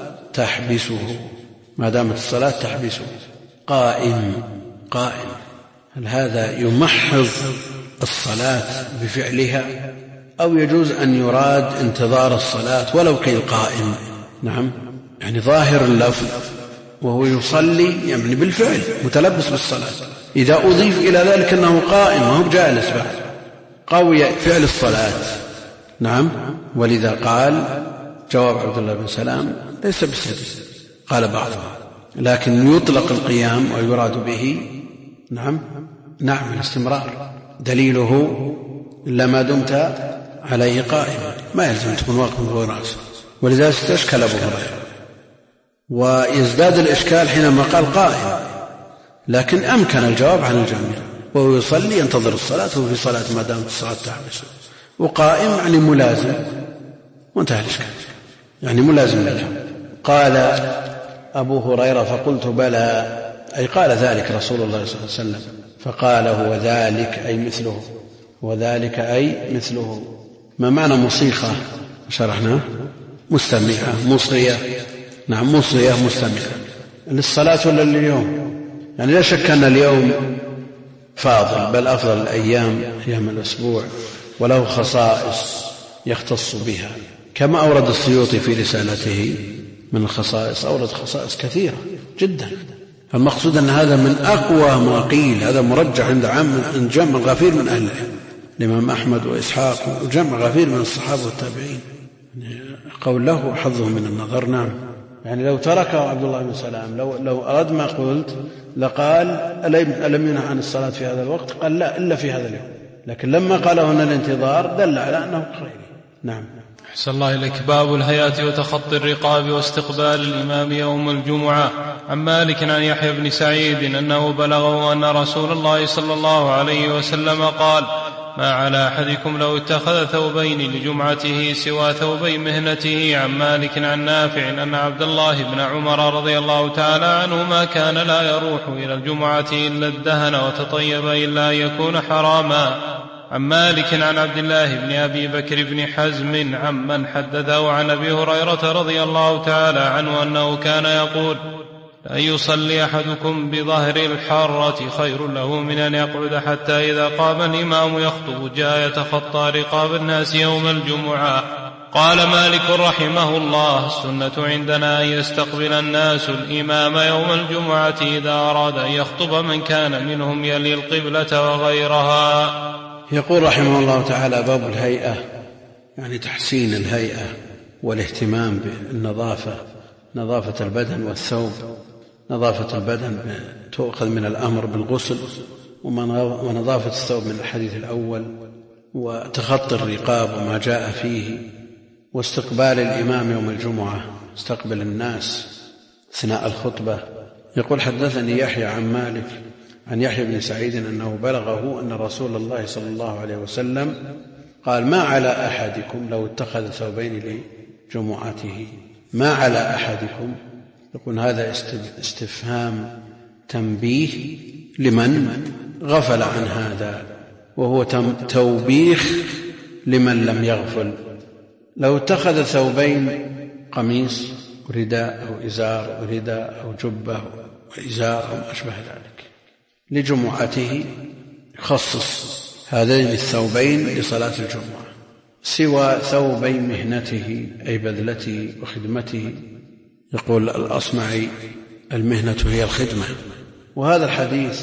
تحبسه قائم. هل هذا يمحض الصلاة بفعلها أو يجوز أن يراد انتظار الصلاة ولو كان قائم؟ نعم، يعني ظاهر اللفظ وهو يصلي يعني بالفعل متلبس بالصلاة، إذا أضيف إلى ذلك أنه قائم وهو جالس بعد قوي فعل الصلاة. نعم. ولذا قال جواب عبد الله بن سلام ليس بالسديد، قال بعضهم لكن يطلق القيام ويراد به نعم الاستمرار، دليله لما دمت عليه قائما، ما يلزم تكون واقفا فوق رأسه. ولذا استشكل أبو هريرة، ويزداد الإشكال حينما قال قائم، لكن أمكن الجواب عن الجميع، وهو يصلي ينتظر الصلاة وفي صلاة ما دامت الصلاة تحبسه، وقائم يعني ملازم، وانتهى الإشكال، يعني ملازم له. قال أبو هريرة فقلت بلى، أي قال ذلك رسول الله صلى الله عليه وسلم، فقال هو ذلك أي مثله. ما معنى مصيخة؟ شرحنا مستمعة، مصرية. نعم، مصرية مستمعة للصلاة ولا لليوم؟ يعني لا شك أن اليوم فاضل، بل أفضل الأيام أيام الأسبوع، وله خصائص يختص بها، كما أورد السيوطي في رسالته من الخصائص، أورد خصائص كثيرة جدا. فالمقصود أن هذا من أقوى ما قيل، هذا مرجح عند جمع غفير من أهل العلم، الإمام أحمد وإسحاق وجمع غفير من الصحابة والتابعين، قول له حظه من النظر. نعم، يعني لو تركه عبد الله بن سلام لو أراد ما قلت لقال ألم ينهى عن الصلاة في هذا الوقت؟ قال لا إلا في هذا اليوم، لكن لما قال هنا الانتظار دل على أنه خير. نعم. أحسن الله إليك. باب الهيئة وتخطي الرقاب واستقبال الإمام يوم الجمعة. عن مالك عن يحيى بن سعيد أنه بلغه أن رسول الله صلى الله عليه وسلم قال ما على أحدكم لو اتخذ ثوبين لجمعته سوى ثوبي مهنته. عن مالك عن نافع أن عبد الله بن عمر رضي الله تعالى عنهما كان لا يروح إلى الجمعة إلا الدهن وتطيب إلا أن يكون حراما. عن مالك عن عبد الله بن أبي بكر بن حزم عمن حدثه عن أبي هريرة رضي الله تعالى عنه أنه كان يقول لأن يصلي أحدكم بظهر الحارة خير له من أن يقعد حتى إذا قام الإمام يخطب جاء يتخطى رقاب الناس يوم الجمعة. قال مالك رحمه الله السنة عندنا أن يستقبل الناس الإمام يوم الجمعة إذا أراد أن يخطب من كان منهم يلي القبلة وغيرها. يقول رحمه الله تعالى باب الهيئة، يعني تحسين الهيئة والاهتمام بالنظافة، نظافة البدن والثوب. نظافة البدن تؤخذ من الأمر بالغسل، ونظافة الثوب من الحديث الأول، وتخطي الرقاب وما جاء فيه، واستقبال الإمام يوم الجمعة، استقبل الناس أثناء الخطبة. يقول حدثني يحيى عن مالك عن يحيى بن سعيد أنه بلغه أن رسول الله صلى الله عليه وسلم قال ما على أحدكم لو اتخذ ثوبين لجمعته. ما على أحدكم، يكون هذا استفهام تنبيه لمن غفل عن هذا، وهو توبيخ لمن لم يغفل. لو اتخذ ثوبين، قميص ورداء أو إزار ورداء أو جبة وإزار أو ما أشبه ذلك لجمعته، يخصص هذين الثوبين لصلاة الجمعة، سوى ثوبي مهنته أي بذلته وخدمته. يقول الأصمعي: المهنة هي الخدمة. وهذا الحديث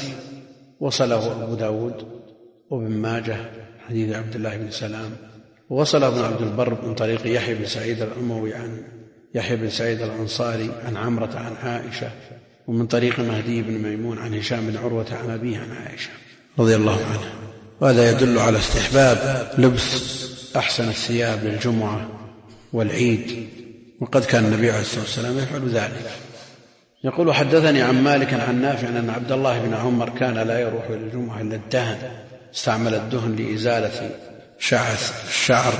وصله أبو داود وابن ماجه حديث عبد الله بن سلام، ووصله ابن عبد البر من طريق يحيى بن سعيد الأموي عن يحيى بن سعيد الأنصاري عن عمرة عن عائشة، ومن طريق مهدي بن ميمون عن هشام بن عروة عن أبيه عن عائشة رضي الله عنها. وهذا يدل على استحباب لبس أحسن الثياب للجمعة والعيد، وقد كان النبي عليه الصلاة والسلام يفعل ذلك. يقول: حدثني عن مالك عن نافع أن عبد الله بن عمر كان لا يروح إلى الجمعة إلا الدهن، استعمل الدهن لإزالة شعث الشعر،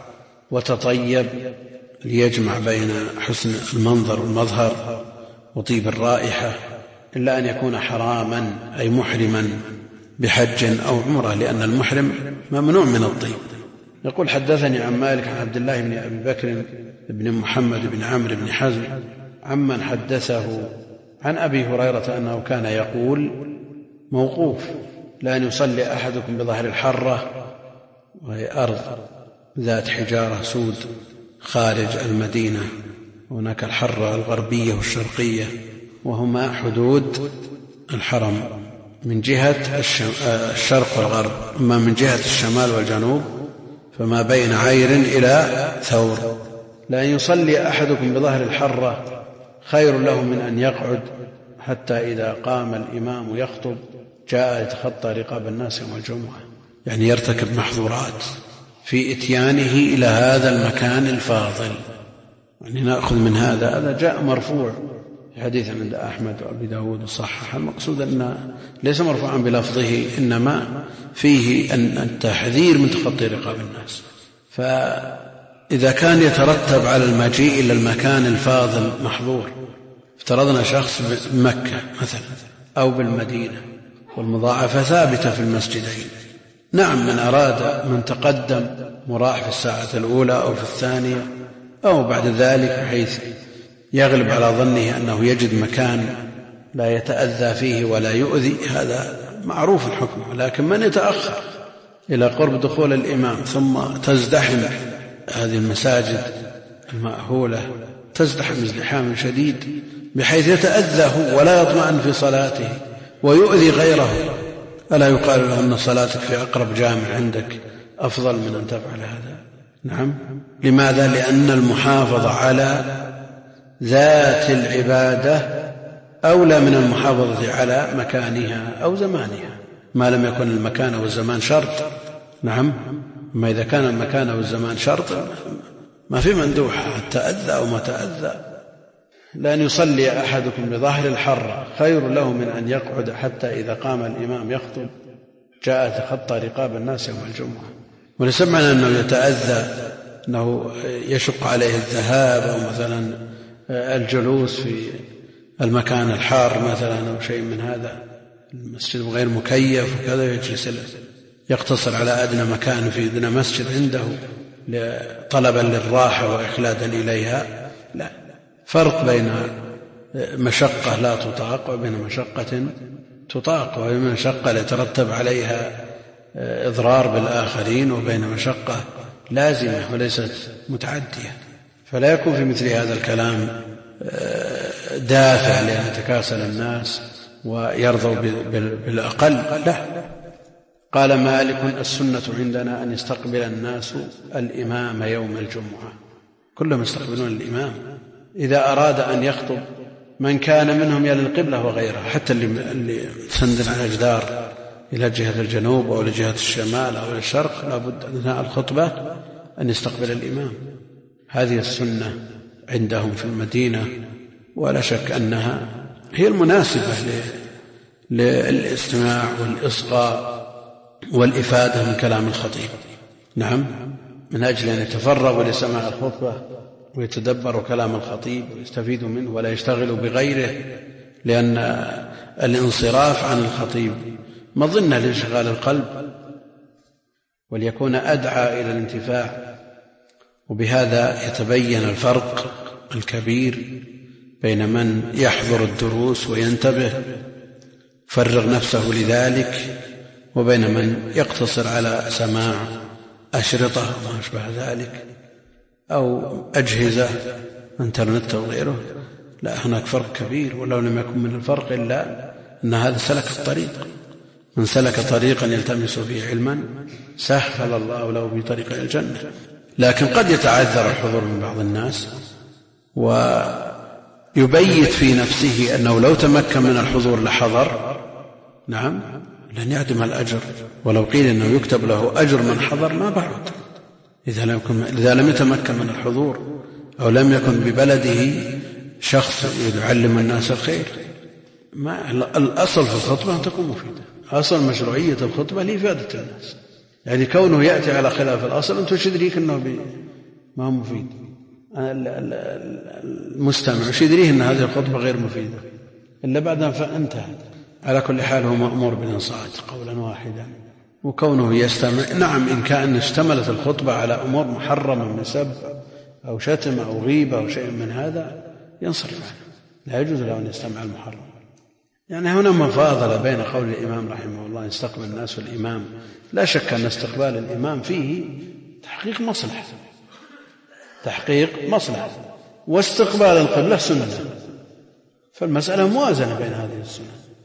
وتطيب ليجمع بين حسن المنظر والمظهر وطيب الرائحة، إلا أن يكون حراما أي محرما بحج أو عمرة، لأن المحرم ممنوع من الطيب. يقول: حدثني عن مالك عن عبد الله بن أبي بكر بن محمد بن عمرو بن حزم عمن حدثه عن أبي هريرة أنه كان يقول موقوف: لأن يصلي أحدكم بظهر الحرة، وهي أرض ذات حجارة سود خارج المدينة، هناك الحرة الغربية والشرقية، وهما حدود الحرم من جهة الشرق والغرب. أما من جهة الشمال والجنوب فما بين عير إلى ثور. لأن يصلي أحدكم بظهر الحرة خير له من أن يقعد حتى إذا قام الإمام يخطب جاء يتخطى رقاب الناس يوم الجمعة، يعني يرتكب محظورات في إتيانه إلى هذا المكان الفاضل. يعني نأخذ من هذا جاء مرفوع في حديث عند أحمد وأبي داود وصحح. المقصود أن ليس مرفوعا بلفظه، إنما فيه أن التحذير من تخطي رقاب الناس. فإذا كان يترتب على المجيء إلى المكان الفاضل محظور، افترضنا شخص بمكة مثلا أو بالمدينة، والمضاعفة ثابتة في المسجدين، نعم، من أراد من تقدم مراح في الساعة الأولى أو في الثانية أو بعد ذلك، بحيث يغلب على ظنه أنه يجد مكان لا يتأذى فيه ولا يؤذي، هذا معروف الحكم. لكن من يتأخر إلى قرب دخول الإمام ثم تزدحم هذه المساجد المأهولة، تزدحم ازدحام شديد بحيث يتأذى هو ولا يطمئن في صلاته ويؤذي غيره، ألا يقال له أن صلاتك في أقرب جامع عندك أفضل من أن تفعل هذا؟ نعم. لماذا؟ لأن المحافظة على ذات العبادة أولى من المحافظة على مكانها أو زمانها، ما لم يكن المكان والزمان شرط. نعم، ما إذا كان المكان والزمان شرط ما في مندوحة تأذى أو ما تأذى. لأن يصلي أحدكم بظهر الحرة خير له من أن يقعد حتى إذا قام الإمام يخطب جاء يتخطى رقاب الناس يوم الجمعة. وليس معنى أنه يتأذى أنه يشق عليه الذهاب أو مثلا الجلوس في المكان الحار مثلا أو شيء من هذا، المسجد غير مكيف وكذا، يجلس يقتصر على أدنى مكان في أدنى مسجد عنده طلبا للراحة وإخلادا إليها. لا، فرق بين مشقة لا تطاق وبين مشقة تطاق، وبين مشقة يترتب عليها إضرار بالآخرين وبين مشقة لازمة وليست متعدية. فلا يكون في مثل هذا الكلام دافع لأن يتكاسل الناس ويرضوا بالأقل، لا. قال مالك: السنة عندنا أن يستقبل الناس الإمام يوم الجمعة، كلهم يستقبلون الإمام إذا أراد أن يخطب، من كان منهم يلي القبلة وغيرها، حتى اللي سند على الجدار إلى جهة الجنوب أو لجهة الشمال أو الشرق لابد أثناء الخطبة أن يستقبل الإمام. هذه السنة عندهم في المدينة، ولا شك أنها هي المناسبة للاستماع والإصغاء والإفادة من كلام الخطيب. نعم، من أجل أن يتفرغوا لسماع الخطبة ويتدبر كلام الخطيب ويستفيد منه ولا يشتغل بغيره، لأن الانصراف عن الخطيب مظنة لانشغال القلب، وليكون أدعى إلى الانتفاع. وبهذا يتبين الفرق الكبير بين من يحضر الدروس وينتبه فرغ نفسه لذلك، وبين من يقتصر على سماع أشرطة وما أشبه ذلك أو أجهزة انترنت أو غيره. لا، هناك فرق كبير، ولو لم يكن من الفرق إلا أن هذا سلك الطريق. من سلك طريقا يلتمس فيه علما سهل الله له بطريق الجنة. لكن قد يتعذر الحضور من بعض الناس ويبيت في نفسه أنه لو تمكن من الحضور لحضر، نعم، لن يعدم الأجر، ولو قيل أنه يكتب له أجر من حضر ما بعد، إذا لم يتمكن من الحضور أو لم يكن ببلده شخص يعلم الناس الخير. الأصل في الخطبة أن تكون مفيدة، أصل مشروعية الخطبة لإفادة الناس، يعني كونه يأتي على خلاف الأصل أنت وش يدريك أنه ما هو مفيد؟ المستمع وش يدريه أن هذه الخطبة غير مفيدة إلا بعد أن فانتهت. على كل حال هو مأمور بالإنصات قولا واحدا، وكونه يستمع، نعم، إن كان اشتملت الخطبة على أمور محرمة من سب أو شتم أو غيبة أو شيء من هذا ينصرف عنه، لا يجوز له أن يستمع المحرم. يعني هنا مفاضلة بين قول الإمام رحمه الله يستقبل الناس والإمام. لا شك أن استقبال الإمام فيه تحقيق مصلحة، واستقبال القبلة سنة، فالمسألة موازنة بين هذه السنة.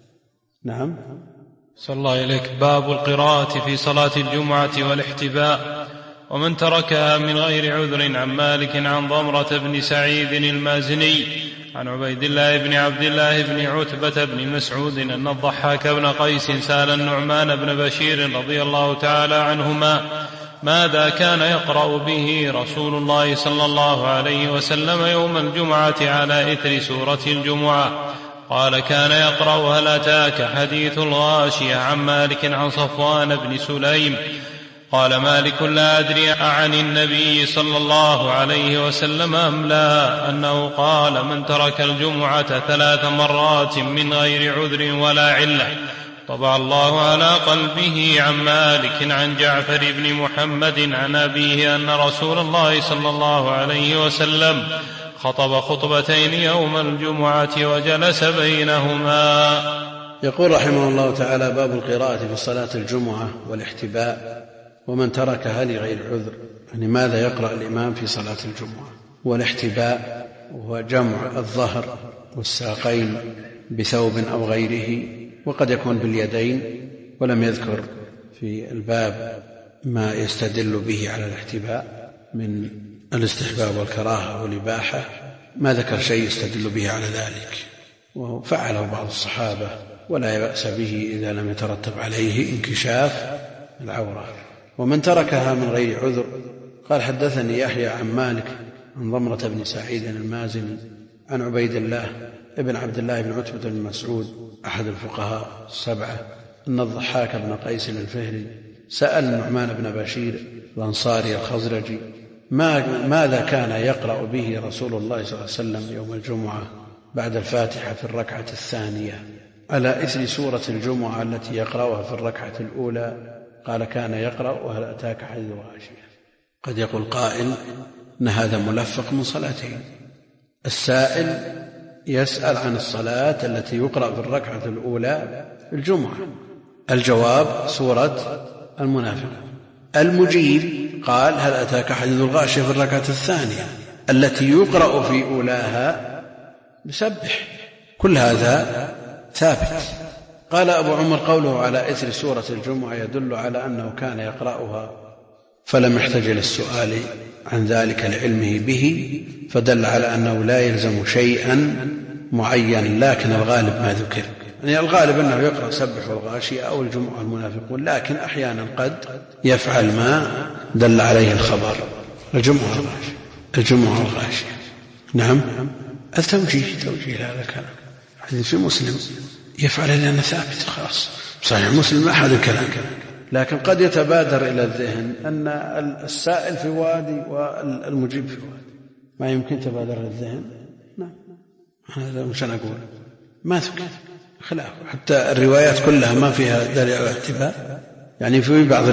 نعم. صلى الله إليك. باب القراءة في صلاة الجمعة والاحتباء. ومن تركها من غير عذر. عن مالك عن ضمرة بن سعيد المازني عن عبيد الله بن عبد الله بن عتبة بن مسعود أن الضحاك بن قيس سأل النعمان بن بشير رضي الله تعالى عنهما ماذا كان يقرأ به رسول الله صلى الله عليه وسلم يوم الجمعة على إثر سورة الجمعة. قال كان يقرأ هل أتاك حديث الغاشية. عن مالك عن صفوان بن سليم قال مالك لا أدري عن النبي صلى الله عليه وسلم أم لا أنه قال من ترك الجمعة 3 مرات من غير عذر ولا علة طبع الله على قلبه. عن مالك عن جعفر بن محمد عن أبيه أن رسول الله صلى الله عليه وسلم خطب خطبتين يوم الجمعة وجلس بينهما. يقول رحمه الله تعالى باب القراءة في صلاة الجمعة والاحتباء ومن تركها لغير عذر، يعني ماذا يقرأ الإمام في صلاة الجمعة. والاحتباء هو جمع الظهر والساقين بثوب أو غيره، وقد يكون باليدين، ولم يذكر في الباب ما يستدل به على الاحتباء من الاستحباب والكراهة والإباحة، ما ذكر شيء يستدل به على ذلك، وفعله بعض الصحابة ولا بأس به إذا لم يترتب عليه انكشاف العورة. ومن تركها من غير عذر قال حدثني يحيى عن مالك عن ضمرة بن سعيد المازني عن عبيد الله ابن عبد الله بن عتبة بن مسعود أحد الفقهاء 7 أن الضحاك بن قيس الفهري سأل النعمان بن بشير الأنصاري الخزرجي ماذا كان يقرأ به رسول الله صلى الله عليه وسلم يوم الجمعة بعد الفاتحة في الركعة الثانية على إثر سورة الجمعة التي يقرأها في الركعة الأولى. قال كان يقرأ وهل أتاك حديث الغاشية. قد يقول قائل أن هذا ملفق من صلاتين. السائل يسأل عن الصلاة التي يقرأ في الركعة الأولى في الجمعة، الجواب سورة المنافقون. المجيب قال هل أتاك حديث الغاشية في الركعة الثانية التي يقرأ في أولاها بسبح. كل هذا ثابت. قال أبو عمر قوله على إثر سورة الجمعة يدل على أنه كان يقرأها فلم يحتج للسؤال عن ذلك لعلمه به، فدل على أنه لا يلزم شيئا معين، لكن الغالب ما ذكر، يعني الغالب أنه يقرأ سبح والغاشية أو الجمعة المنافقون، لكن أحيانا قد يفعل ما دل عليه الخبر. الجمعة والغاشية. نعم. توجيه هذا الكلام حديث في مسلم يفعل لأنه ثابت خلاص، صحيح مسلم ما أحد الكلام، لكن قد يتبادر إلى الذهن أن السائل في وادي والمجيب في وادي، ما يمكن تبادر الذهن. نعم هذا مش أنا أقول ما ذكر خلاف. حتى الروايات كلها ما فيها دليل على الاعتبار، يعني في بعض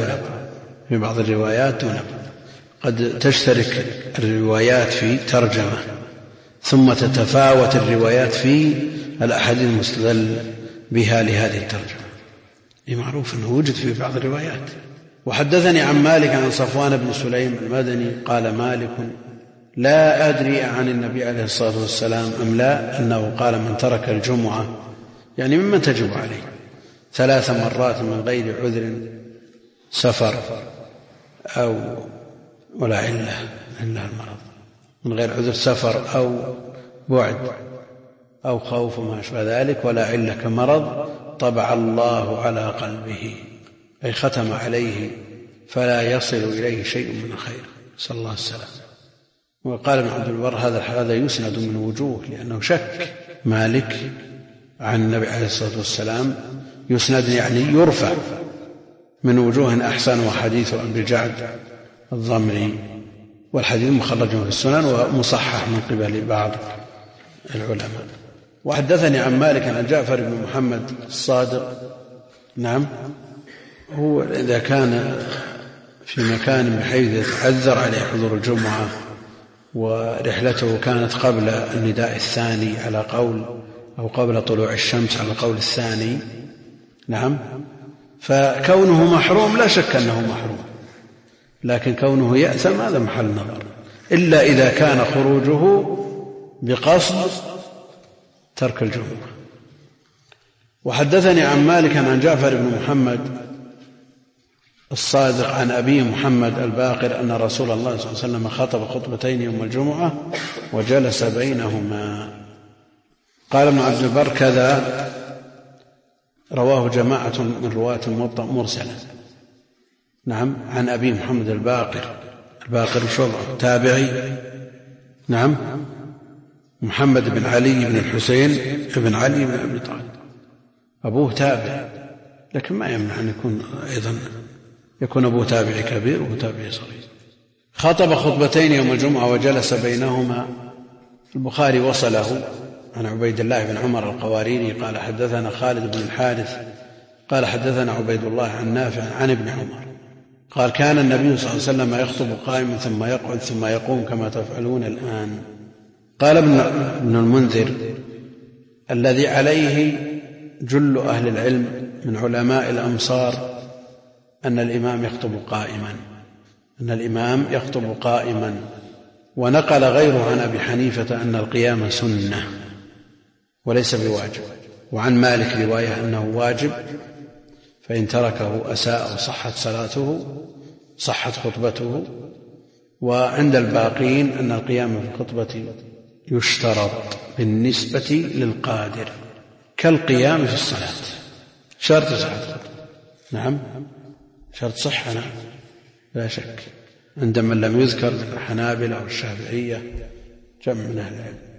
الروايات ونبذ قد تشترك الروايات في ترجمة ثم تتفاوت الروايات في الأحاديث المستدل بها لهذه الترجمة. معروف أنه وجد في بعض الروايات. وحدثني عن مالك عن صفوان بن سليم المدني قال مالك لا أدري عن النبي عليه الصلاة والسلام أم لا أنه قال من ترك الجمعة يعني ممن تجب عليه 3 مرات من غير عذر سفر أو ولا علة إلا المرض، من غير عذر سفر أو بعد أو خوف وما أشبه ذلك ولا علة كمرض طبع الله على قلبه أي ختم عليه فلا يصل إليه شيء من الخير، صلى الله عليه وسلم. وقال ابن عبد البر هذا يسند من وجوه، لأنه شك مالك عن النبي عليه الصلاة والسلام يسند يعني يرفع من وجوه أحسن، وحديث أبي جعد الضمري والحديث مخرج في السنن ومصحح من قبل بعض العلماء. وحدثني عن مالك عن جعفر بن محمد الصادق. نعم هو إذا كان في مكان بحيث يتعذر عليه حضور الجمعة ورحلته كانت قبل النداء الثاني على قول أو قبل طلوع الشمس على قول الثاني، نعم، فكونه محروم لا شك أنه محروم، لكن كونه يأثم هذا محل نظر، إلا إذا كان خروجه بقصد ترك الجمعة. وحدثني عن مالك عن جعفر بن محمد الصادق عن أبي محمد الباقر أن رسول الله صلى الله عليه وسلم خطب خطبتين يوم الجمعة وجلس بينهما. قال ابن عبد البر كذا رواه جماعة من رواة الموطأ مرسلا. نعم عن أبي محمد الباقر شبع تابعي. نعم محمد بن علي بن الحسين بن علي بن أبي طالب أبوه تابع، لكن ما يمنع أن يكون أبوه تابعي كبير وأبوه تابعي صغير. خطب خطبتين يوم الجمعة وجلس بينهما. البخاري وصله عن عبيد الله بن عمر القواريري قال حدثنا خالد بن الحارث قال حدثنا عبيد الله عن نافع عن ابن عمر قال كان النبي صلى الله عليه وسلم يخطب قائما ثم يقعد ثم يقوم كما تفعلون الآن. قال ابن المنذر الذي عليه جل أهل العلم من علماء الأمصار أن الإمام يخطب قائما، ونقل غيره عن أبي حنيفة أن القيام سنة وليس بواجب، وعن مالك رواية أنه واجب فإن تركه أساء وصحت صلاته صحت خطبته. وعند الباقين أن القيام في الخطبة يشترط بالنسبة للقادر كالقيام في الصلاة، شرط صحة الخطبة. نعم شرط صحة لا شك، عند من لم يذكر الحنابلة أو الشافعية جمع من أهل العلم.